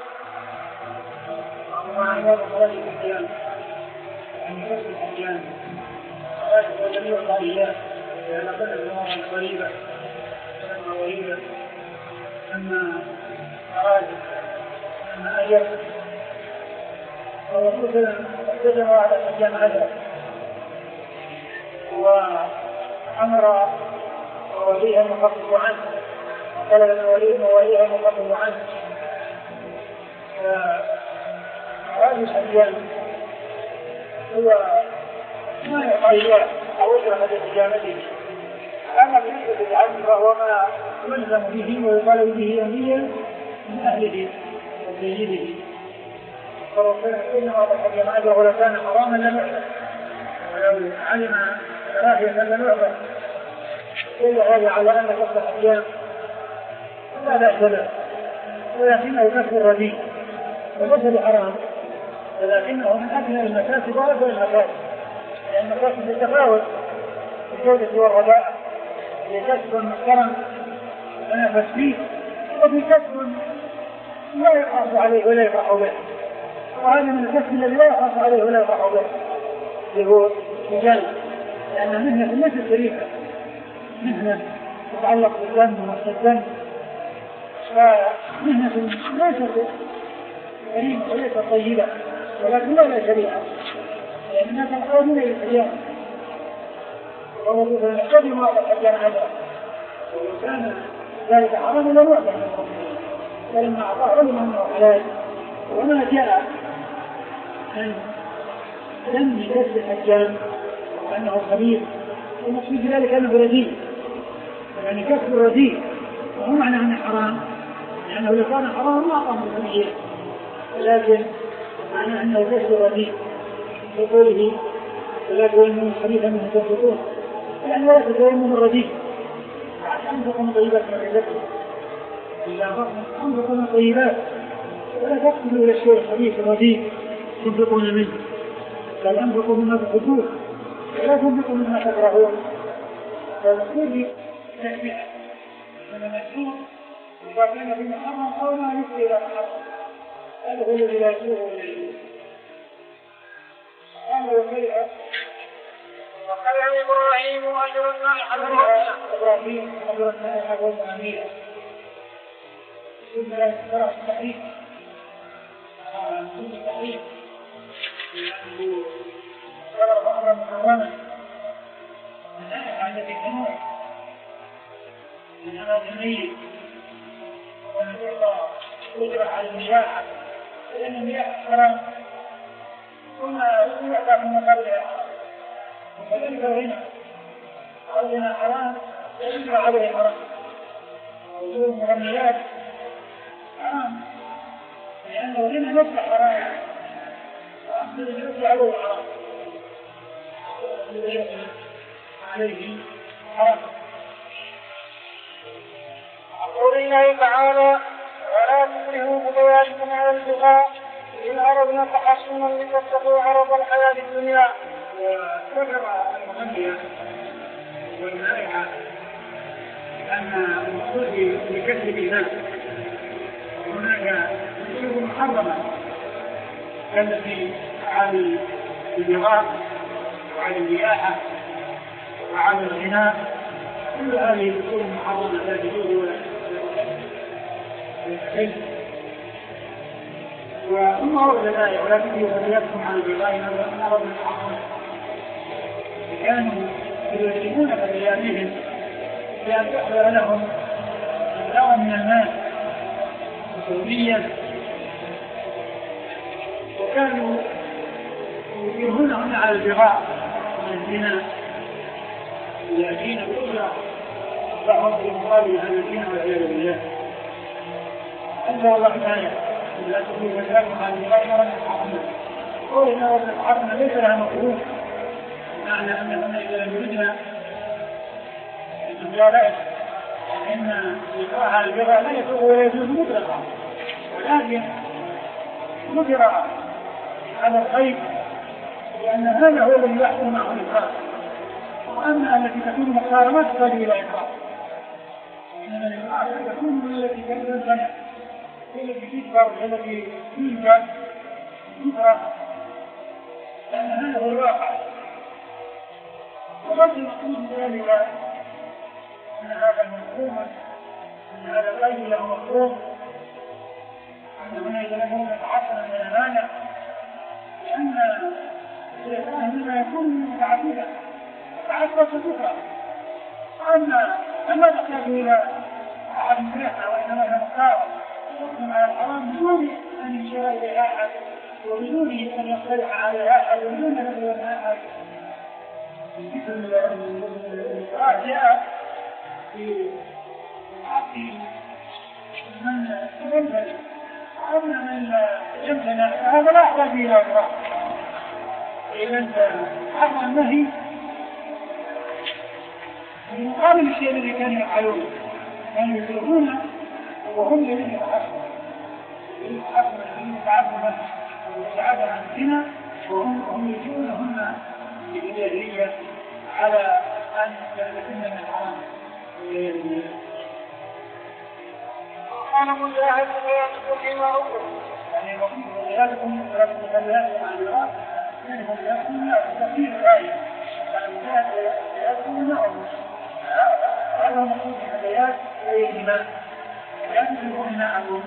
أما أراد أما أجل فالرسول احتجم على الحجام أجل وأمر وليها مخفف عنه وطلب من وليها مخفف عنه. هذه الحجام هو ما يقال له أو أجرم بحجامته. أما بالنسبة للعبد فهو ما يلزم به ويطالب به أمنيا من أهله وسيده. فربنا إنما تحجم أجره ولو كان حراما لم يعلم ولو علم كراهية لم يعلم. كل هذا على أن قصد الحجام لا بأس له، ولكنه كسب الرديء وكسب حرام، ولكنه من أدنى المكاسب وأكبر المكاسب، لأن المكاسب تتفاوت في الجودة والرداء. في كسب محترم ونفس فيه، وفي كسب لا يحافظ عليه ولا يفرح به، وهذا من الكسب الذي لا يحافظ عليه ولا يفرح به اللي هو الجنة، لأن مهنة ليست شريفة، مهنة تتعلق بالذنب ومقصد الذنب، فمهنة ليست كريمة وليست طيبة، ولكن لا شريعة، لأنها تنقل من الحجام. وهو يحتجم هذا الحجام هذا، ولو كان ذلك حراما لم يعطى من الرسول، فلما أعطاه علم أنه حلال. وما جاء أن ذم كسب الحجام وأنه خبيث، والمقصود بذلك أنه رديء، يعني كسب الرديء وهو معنى أنه حرام، لأنه لو كان حرام ما أعطاه من الحجام، ولكن معنى أنه كسب الرديء بقوله ولا تولمون خبيثا منه تنفقون، يعني لا تتولمون الرديء، أنفقوا من طيبات من عزته، إلا أنفقوا من طيبات، ولا تقتلوا إلى الشيء الخبيث الرديء تنفقون منه. بل انفقوا مما تحبون لا تنفقوا مما تكرهون. فالمسؤول تشبيع من المسؤول إذا كان في محرم أو ما يفضي إلى محرم هذا هو الذي لا يسوغ إليه. أمر شيئا وقال إبراهيم أجر النائحة إبراهيم أجر النائحة والأميرة ثم يذكر التحريف ثم التحريف لأنه ذكر أمرا محرما النائحة التي تموت من أمام الميت وأن تعطى قدرة على النياحة لأن النياحة حرام ثم يعطى من قبلها وكذلك هنا قبلنا حرام يجب عليه حرام وجود المغنيات حرام لأنه هنا نفس حرام وأخذ يجب عليه حرام عليه حرام. قول الله تعالى ولا تكرهوا فتياتكم على البغاء إن أردنا تحصنا لتتقوا عرض الحياة الدنيا. وذكر المغنية والنائحة أن المقصود بكسب الناس هناك أمور محرمة كالتي عن البغاء وعن النياحة وعن الغناء كل هذه الأمور محرمة لا تجوز ولا تحل. وثم ورد الآية ولا تجوز فتياتكم عن البغاء إن أردنا تحصنا كانوا يلزمون فتياتهم بأن تحضر لهم مبلغا من المال حكوميا وكانوا يكرهونهن على البغاء والزنا الذين كلها بعض المقابل عن الدين والعياذ بالله. أنزل الله تعالى لا تكون فتياتكم عن البغاء إن أردنا تحصنا قول إن أردنا تحصنا ليس لها مفهوم معنى أنهن إذا لم يردنا الزيارات إن إكراه البغاء لا يسوغ ولا يجوز مطلقا ولكن ذكر على الخير لأن هذا هو الذي يحصل معه الإكراه. وأما التي تكون مختارة ما تحتاج إلى إكراه إنما الإكراه تكون من التي كانت سنة التي تكبر التي تنجز تكره لأن هذا هو الواقع. وقد يكون ذلك أن هذا المفهوم أن هذا الرجل له مفهوم أن هنا يجب يتحصن من المانع لأن الإنسان مما يكون متعددا تعصب فتكره. أما أما تحتاج إلى أحد منها وإنما تختار تحكم على الحرام بدون أن يشير إليها أحد وبدون أن يصطلح عليها أحد وبدون أن يقولها أحد. الإكراه جاء في حق من تبلل أما من يمتنع هذا لا يحتاج إلى إكراه. إذا أنت حق النهي في مقابل الشيء الذي كانوا يفعلونه كانوا يكرهون وهم الذين يتحكمون يتحكمون يتعبون ويتعبون عن الزنا وهم يجونهن بالجاهلية على أن يتكلم من الحرام. قال مجاهد ويصدق فيما أقول يعني مجاهدكم رب مجاهدكم عن الرأس يعني مجاهدكم تفسير الآية قال مجاهدكم نعم هذا مقصود الحياة ويهما يجب نعم.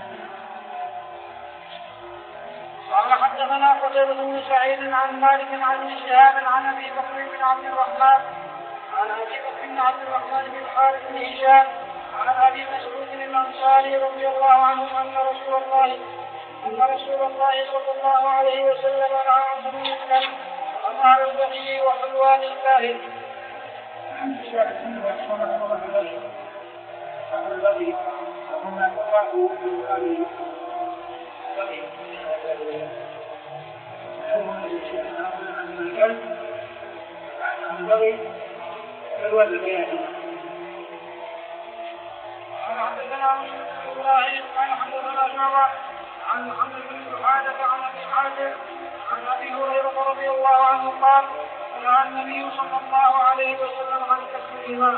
قال حدثنا قتيبة بن سعيد عن مالك عن ابن شهاب عن ابي بكر بن عبد الرحمن عن ابي بكر بن عبد الرحمن بن الحارث بن هشام عن ابي مسعود الانصاري رضي الله عنه ان رسول الله ان رسول الله صلى الله عليه وسلم نهى عن سمن الكلب وامر البغي وحلوان الكاهن. عن الشاهد وحصل الله عليه أمر البغي وهما تقاطوا في البغي البغي عن الكلب عن البغي حلوان الكاهن. قال حدثنا مسلم بن ابراهيم قال حدثنا شعبة عن محمد بن سعادة عن ابي حازم عن ابي هريره رضي الله عنه قال نهى النبي صلى الله عليه وسلم عن كسر الإمام.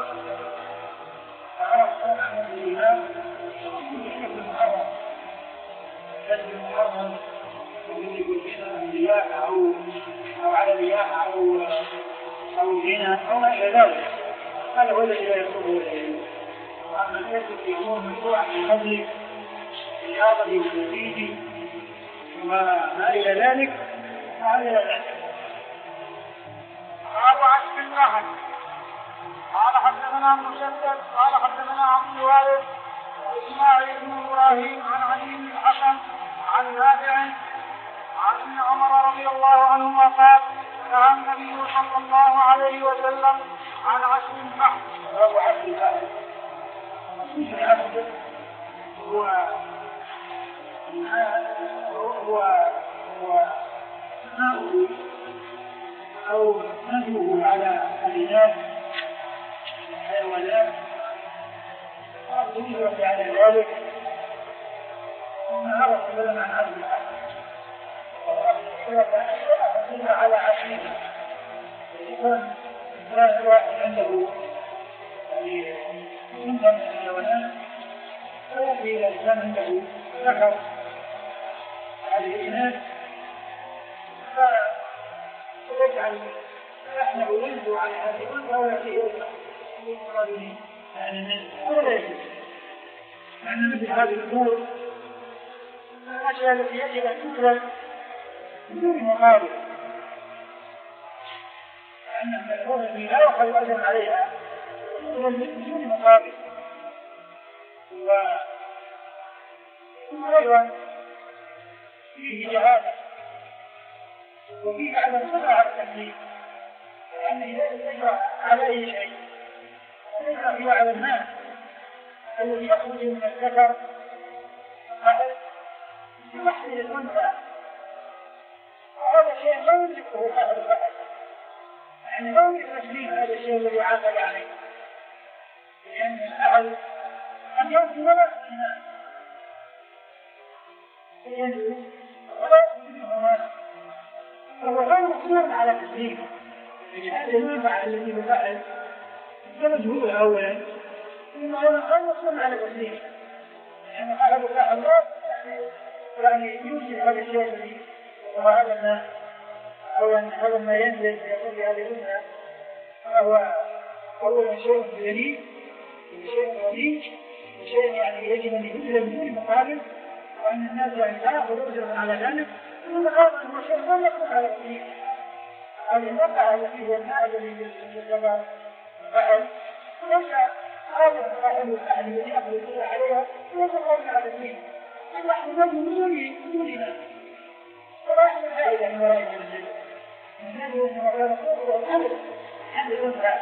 كسر المحرم الذي يقول فيها الرياح او او على الرياح او او زنا او ما الى ذلك، هذا هو الذي لا يصلح اليه. واما الكسر يكون مشروعا من قبل الرياضه والتزيد وما الى ذلك هذا لا باس. باب عشق النهر. قال حدثنا مسدد قال حدثنا عبد الوارث واسماعيل بن ابراهيم عن علي بن الحسن عن نافع عن ابن عمر رضي الله عنهما قال نهى النبي صلى الله عليه وسلم عن عشق النهر. باب عشق النهر هو هو هو نهره أو نهيه على الإناث الحيوانات أو نهيه على ذلك ثم عرف بدلا عن عبد الحق على عشيرة يكون إنسان واحد عنده من الحيوانات فيأتي إلى إنسان عنده ذكر هذه الإناث فيجعل نحن ينزو على هذه الأنثى ويأتي إلى رجل يعني هذا لا يجوز. لأن مثل هذه الأمور الأشياء التي يجب أن تكرم بدون مقابل، لأن الأمور التي لا يؤخذ أجر عليها بدون مقابل. وأيضا فيه جهالة وفيه عدم قدرة على التكليف، لأن إذا استجرى على أي شيء يجرى على الناس الذي يخرج من الذكر يحمل الأنثى، وهذا شيء لا يملكه صاحب الفحل، يعني لا يملك تكليف هذا الشيء الذي عاقل عليه، لأن الفحل أن ينزل ولا ينزل ولا ينزل فهو غير مقدور على تسليمه. هذا المنفعة التي بفعل فمجهول أولا إنه غير مقدور على تسليمه، لأن هذا فعل الله يعني يوجد هذا الشيء الذي وهذا ما أو أن هذا ما ينزل يقول بهذه الأمة فهو أولا شيء دليل وشيء رديء وشيء يعني يجب أن يبذل بدون مقابل، وأن الناس يعني تأخذ أجرا على ذلك، ثم هذا هو شيء لا يكون على الدين. هذه المقطع التي هي المعدة للجبار فعل ليس هذا الفعل والفعل الذي يأخذ الأجر عليها ليس قولا على الدين، نحن نجد بدوننا ولا يحمل فائدة من وراء الجنة. نجد أن وراء الرسول والأمر عند الأنثى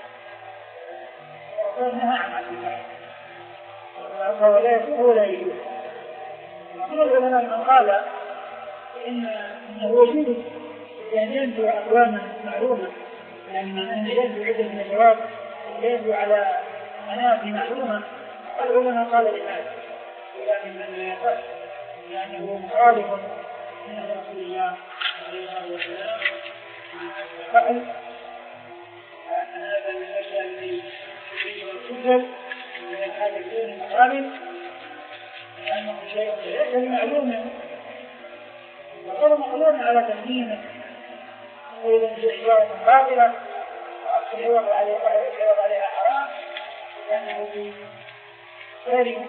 وقال نهى عن عبد الله ولا يكون ولا يجوز. يقول لنا من قال إنه وجود يعني ينزو أقواما معلومة، يعني من ينزو عدة من الجواب ينزو على منافع معلومة، العلماء قال لهذا ولكن من لا يقص لأنه مخالف من رسول الله عليه الصلاة والسلام فعل أن هذا من الأشياء التي تجب الكتب من الحاجة بدون مقابل، لأنه شيء ليس بمعلوم وغير مقلوب على تسليمه، وإذا الأشياء باطلة ويوضع عليها حرام لأنه غير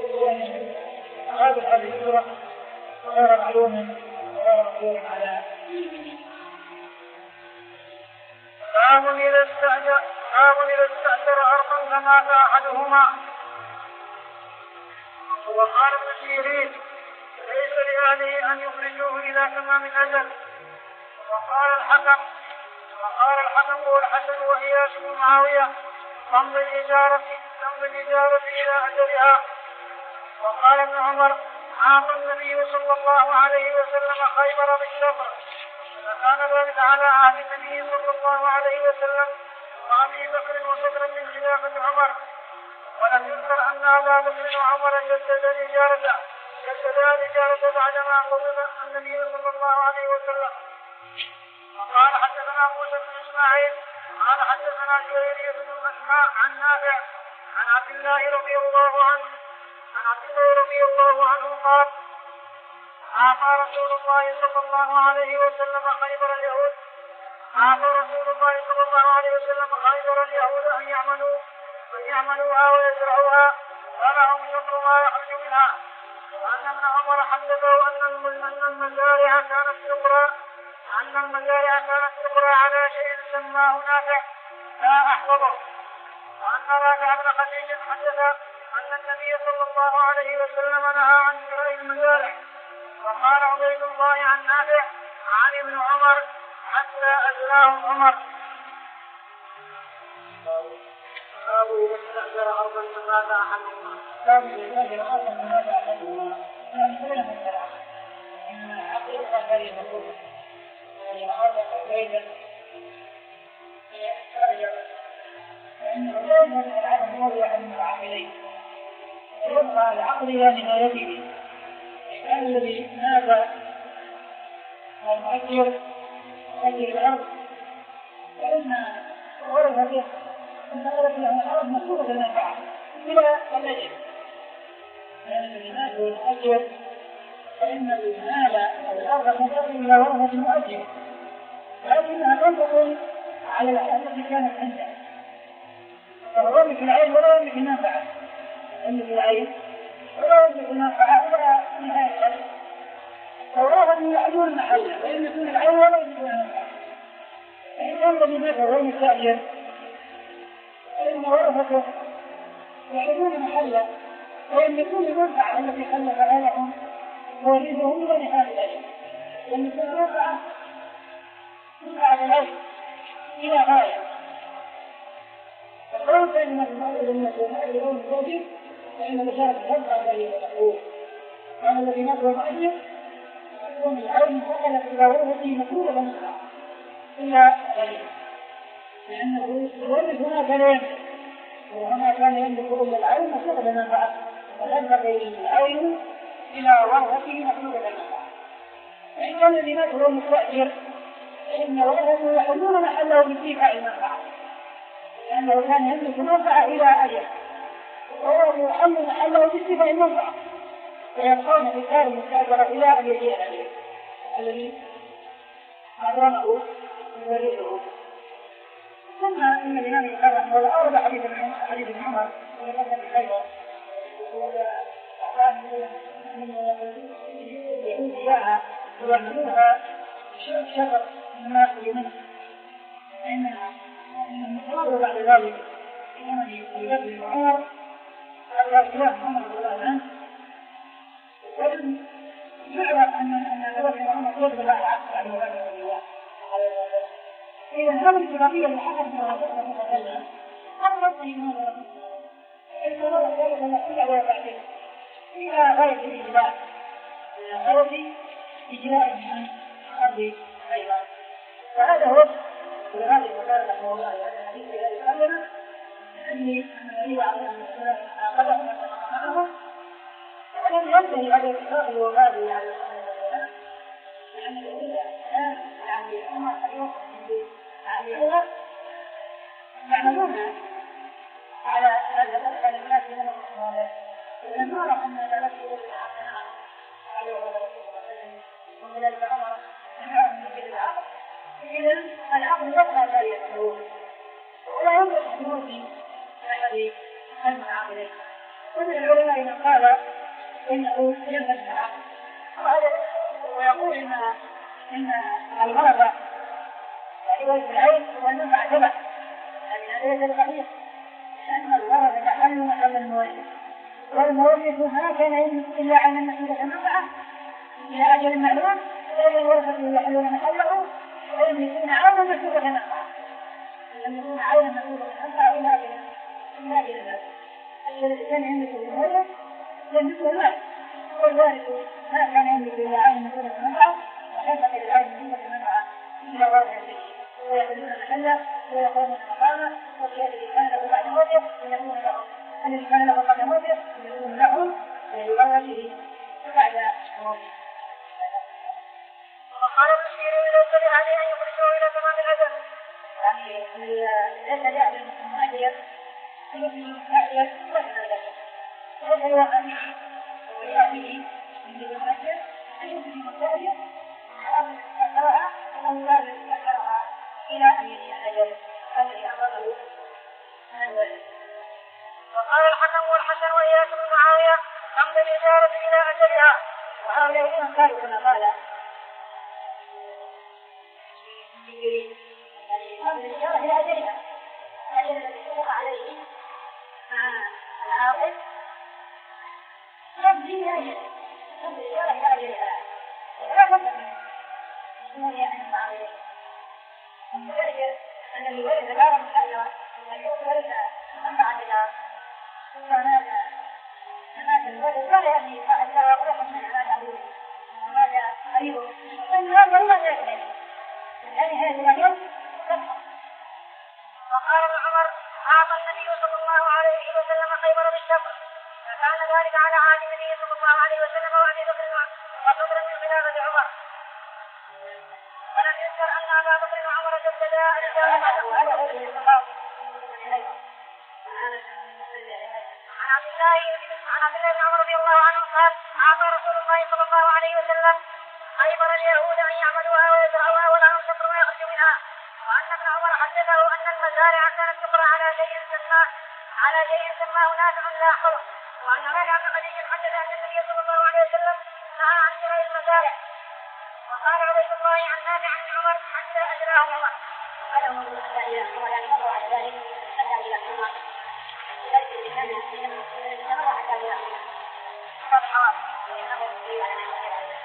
قابل هذه الصورة غير معلوم وغير مقلوب على باب إذا استأجر باب إذا استأجر أرضا فمات أحدهما. وقال ابن سيرين ليس لأهله أن يخرجوه إلى تمام الأجل. وقال الحكم وقال الحكم والحسن وإياس بن معاوية تمضي الإجارة تمضي الإجارة إلى أجلها. وقال ابن عمر عاق النبي صلى الله عليه وسلم خيبر بالشفر، فكان ذلك على عهد النبي صلى الله عليه وسلم وأبي بكر وصدرا من خلافة عمر. ولم يذكر أن أبا بكر وعمر جدد الإجارة كذلك رد بعدما قبض النبي صلى الله عليه وسلم. وقال حدثنا موسى بن اسماعيل قال حدثنا جرير بن مسمع عن نافع عن عبد الله رضي الله عنه عن عبد الله رضي الله عنه قال أعطى رسول الله صلى الله عليه وسلم خيبر اليهود أعطى رسول الله صلى الله عليه وسلم خيبر اليهود أن يعملوا أن يعملوها ويزرعوها ولهم شطر ما يخرج منها. وأن ابن عمر حدثه أن أن المزارع كانت تقرأ أن المزارع كانت تقرأ على شيء سماه نافع لا أحفظه. وأن رافع بن خديج حدث أن النبي صلى الله عليه وسلم نهى عن شراء المزارع. وقال عبيد الله عن نافع عن ابن عمر حتى أزراه عمر. باب إذا استأجر أرضا فمات أحدهما. باب إذا استأجر أرضا فمات أحدهما. كان كلها الشرع إن حقيقة كريمة كلها وإن أرضا بيتا فيستأجر فإنه لا يمكن أن يلعب موضع من العاملين ويبقى العقل إلى نهايته. كان الذي نافع المؤجر مؤجر الأرض فإن ورثته انتقلت له الأرض مسؤولة المنفعة إلى الأجل. لأن الذي نافع المؤجر فإن المال الأرض تنتقل إلى ورثة المؤجر لكنها تنتقل على التي كانت عنده فهو يملك العين ولا يملك المنفعة يملك العين ولا يملك المنفعة ولا نهاية الأرض فورثة يعيون محله ويملكون العين ولا يملكون المنفعة. فإن كان الذي نافع هو المستأجر فإن ورثته يعيون محله ويملكون المنفعة التي خلفها لهم ويريدهم إلى نهاية الأجل. يملكون المنفعة منفعة العين إلى غاية. فالقول فإن المؤجر المسؤول يوم الزوجي فإن مشاركة تبقى الذي تقول كان الذي نافع المؤجر يكون العين انتقلت إلى ورثته مسؤولة المنفعة إلا غيره لأنه يورث هناك لا يملك وهنا كان يملك إلا العين مسؤولة المنفعة فتذهب العين إلى ورثته مسؤولة المنفعة. فإن كان الذي نافع المستأجر فإن ورثته يحلون محله باتفاق المنفعة لأنه كان يملك المنفعة إلى أجل وهو يحل محله باتفاق المنفعة ويبقون في دار المستأجرة إلى أن يجيء الأجل الذي حرمه يورثه. ثم إن الإمام الكرم هو أربع حديث حديث ابن عمر ويقدم بخير يقول إياها ويأخذوها شطر مما يأخذ منه فإنها المقرر بعد ذلك إنما يقدم ابن عمر على خلاف عمر رضي الله عنه ولم يعرف أن ابن عمر يقدم على عكس على مبادئ الله. إذا هذه الاتفاقية اللي حصلت مع رسول الله صلى الله عليه وسلم أمرت إيمان رسول الله القرار ذلك المسؤول على بعده إلى غاية الإجلاء غاية إجلاء عن أرض أيضا. فهذا هو لهذه المسألة رحمه الله يعني الحديث الذي قالنا أني النبي عليه السلام عاقبه وتقاطعه ولم ينتهي هذا الاتفاق وهذه على السلام لأن الأولى الآن يعني الأمر اليوم يعني يعملون على هذا الأسفل الناس من المصالح لما رأى أن ذلك يدل على ومن العمر نعم من العقل إذن العقل يبقى لا يتحول ولا يمكن حدود أحد المعاملين. ومن العلماء من قال إنه ينفذ العقل ويقول إن إن الغرض يوجد العين والنفع تبع لكن هذا ليس بصحيح لأن الغرض يحل محل المؤلف والمؤلف ما كان يملك إلا عن المسؤولة المنفعة إلى أجل معلوم فإن الورثة يحلون محله ويملكون عين المسؤولة المنفعة يملكون عين المسؤولة المنفعة إلى أجل إلى أجل ذلك. الذي كان يملك المؤلف يملكه المال والوارث ما كان يملك إلا عين المسؤولة المنفعة وحفظ العين المسؤولة المنفعة إلى ورثته ويحلون محله ويقومون مقامه والذي كان له بعد موته يكون له الذي كان له بعد موته يكون له لورثته وقال ابن سيرين ليس لأهل أن يخرجوا إلى تمام الأجل. يعني ليس لأهل المؤجل أن يخرجوا إلى تمام الأجل. ولأهله من المؤجل أن يخرجوا الأجل أو أمثال ذكرها إلى أن يجي الأجل الذي أمره الولد. وقال الحكم والحسن وإياس بن معاوية أمضي الإشارة إلى أجلها. وهؤلاء من قالوا كما قال يعني أمضي الإشارة إلى أجلها، الأجل الذي سبق عليه مع العاقل يمضي إلى أجلها، أمضي الإشارة إلى أجلها لا بد من يعني معاوية. وذلك أن الولد لا محل أن يولد أما عندنا فماذا فماذا الولد لا يعني فأنت أقرأ من هذا أبوه وماذا أريده فإن هذا هو ذلك يعني هذا اليوم. وقال ابن عمر أعطى النبي صلى الله عليه وسلم خيبر بالشفر، فكان ذلك على عهد النبي صلى الله عليه وسلم وأبي بكر وصدر من خلافة عمر. ولم يذكر أن أبا بكر وعمر جددا الإسلام عن عبد الله عن عبد الله بن عمر رضي الله عنه قال أعطى رسول الله صلى الله عليه وسلم خيبر اليهود أن يعملوها ويزرعوها ولهم شطر ما يخرج منها، وأن ابن عمر حدثه أن المزارع كانت تقرأ على شيء سماه على شيء سماه نافع لا حرم، وأن رافع بن خديج حدث أن النبي صلى الله عليه وسلم نهى عن شراء المزارع. وقال عبيد الله عن نافع عن عمر حتى أجراه الله. هذا هو الثاني هو يعني مر على ذلك حتى إلى عمر ذلك اللي كان استمر حتى إلى عمر هذا الحوار لأنه يريد أن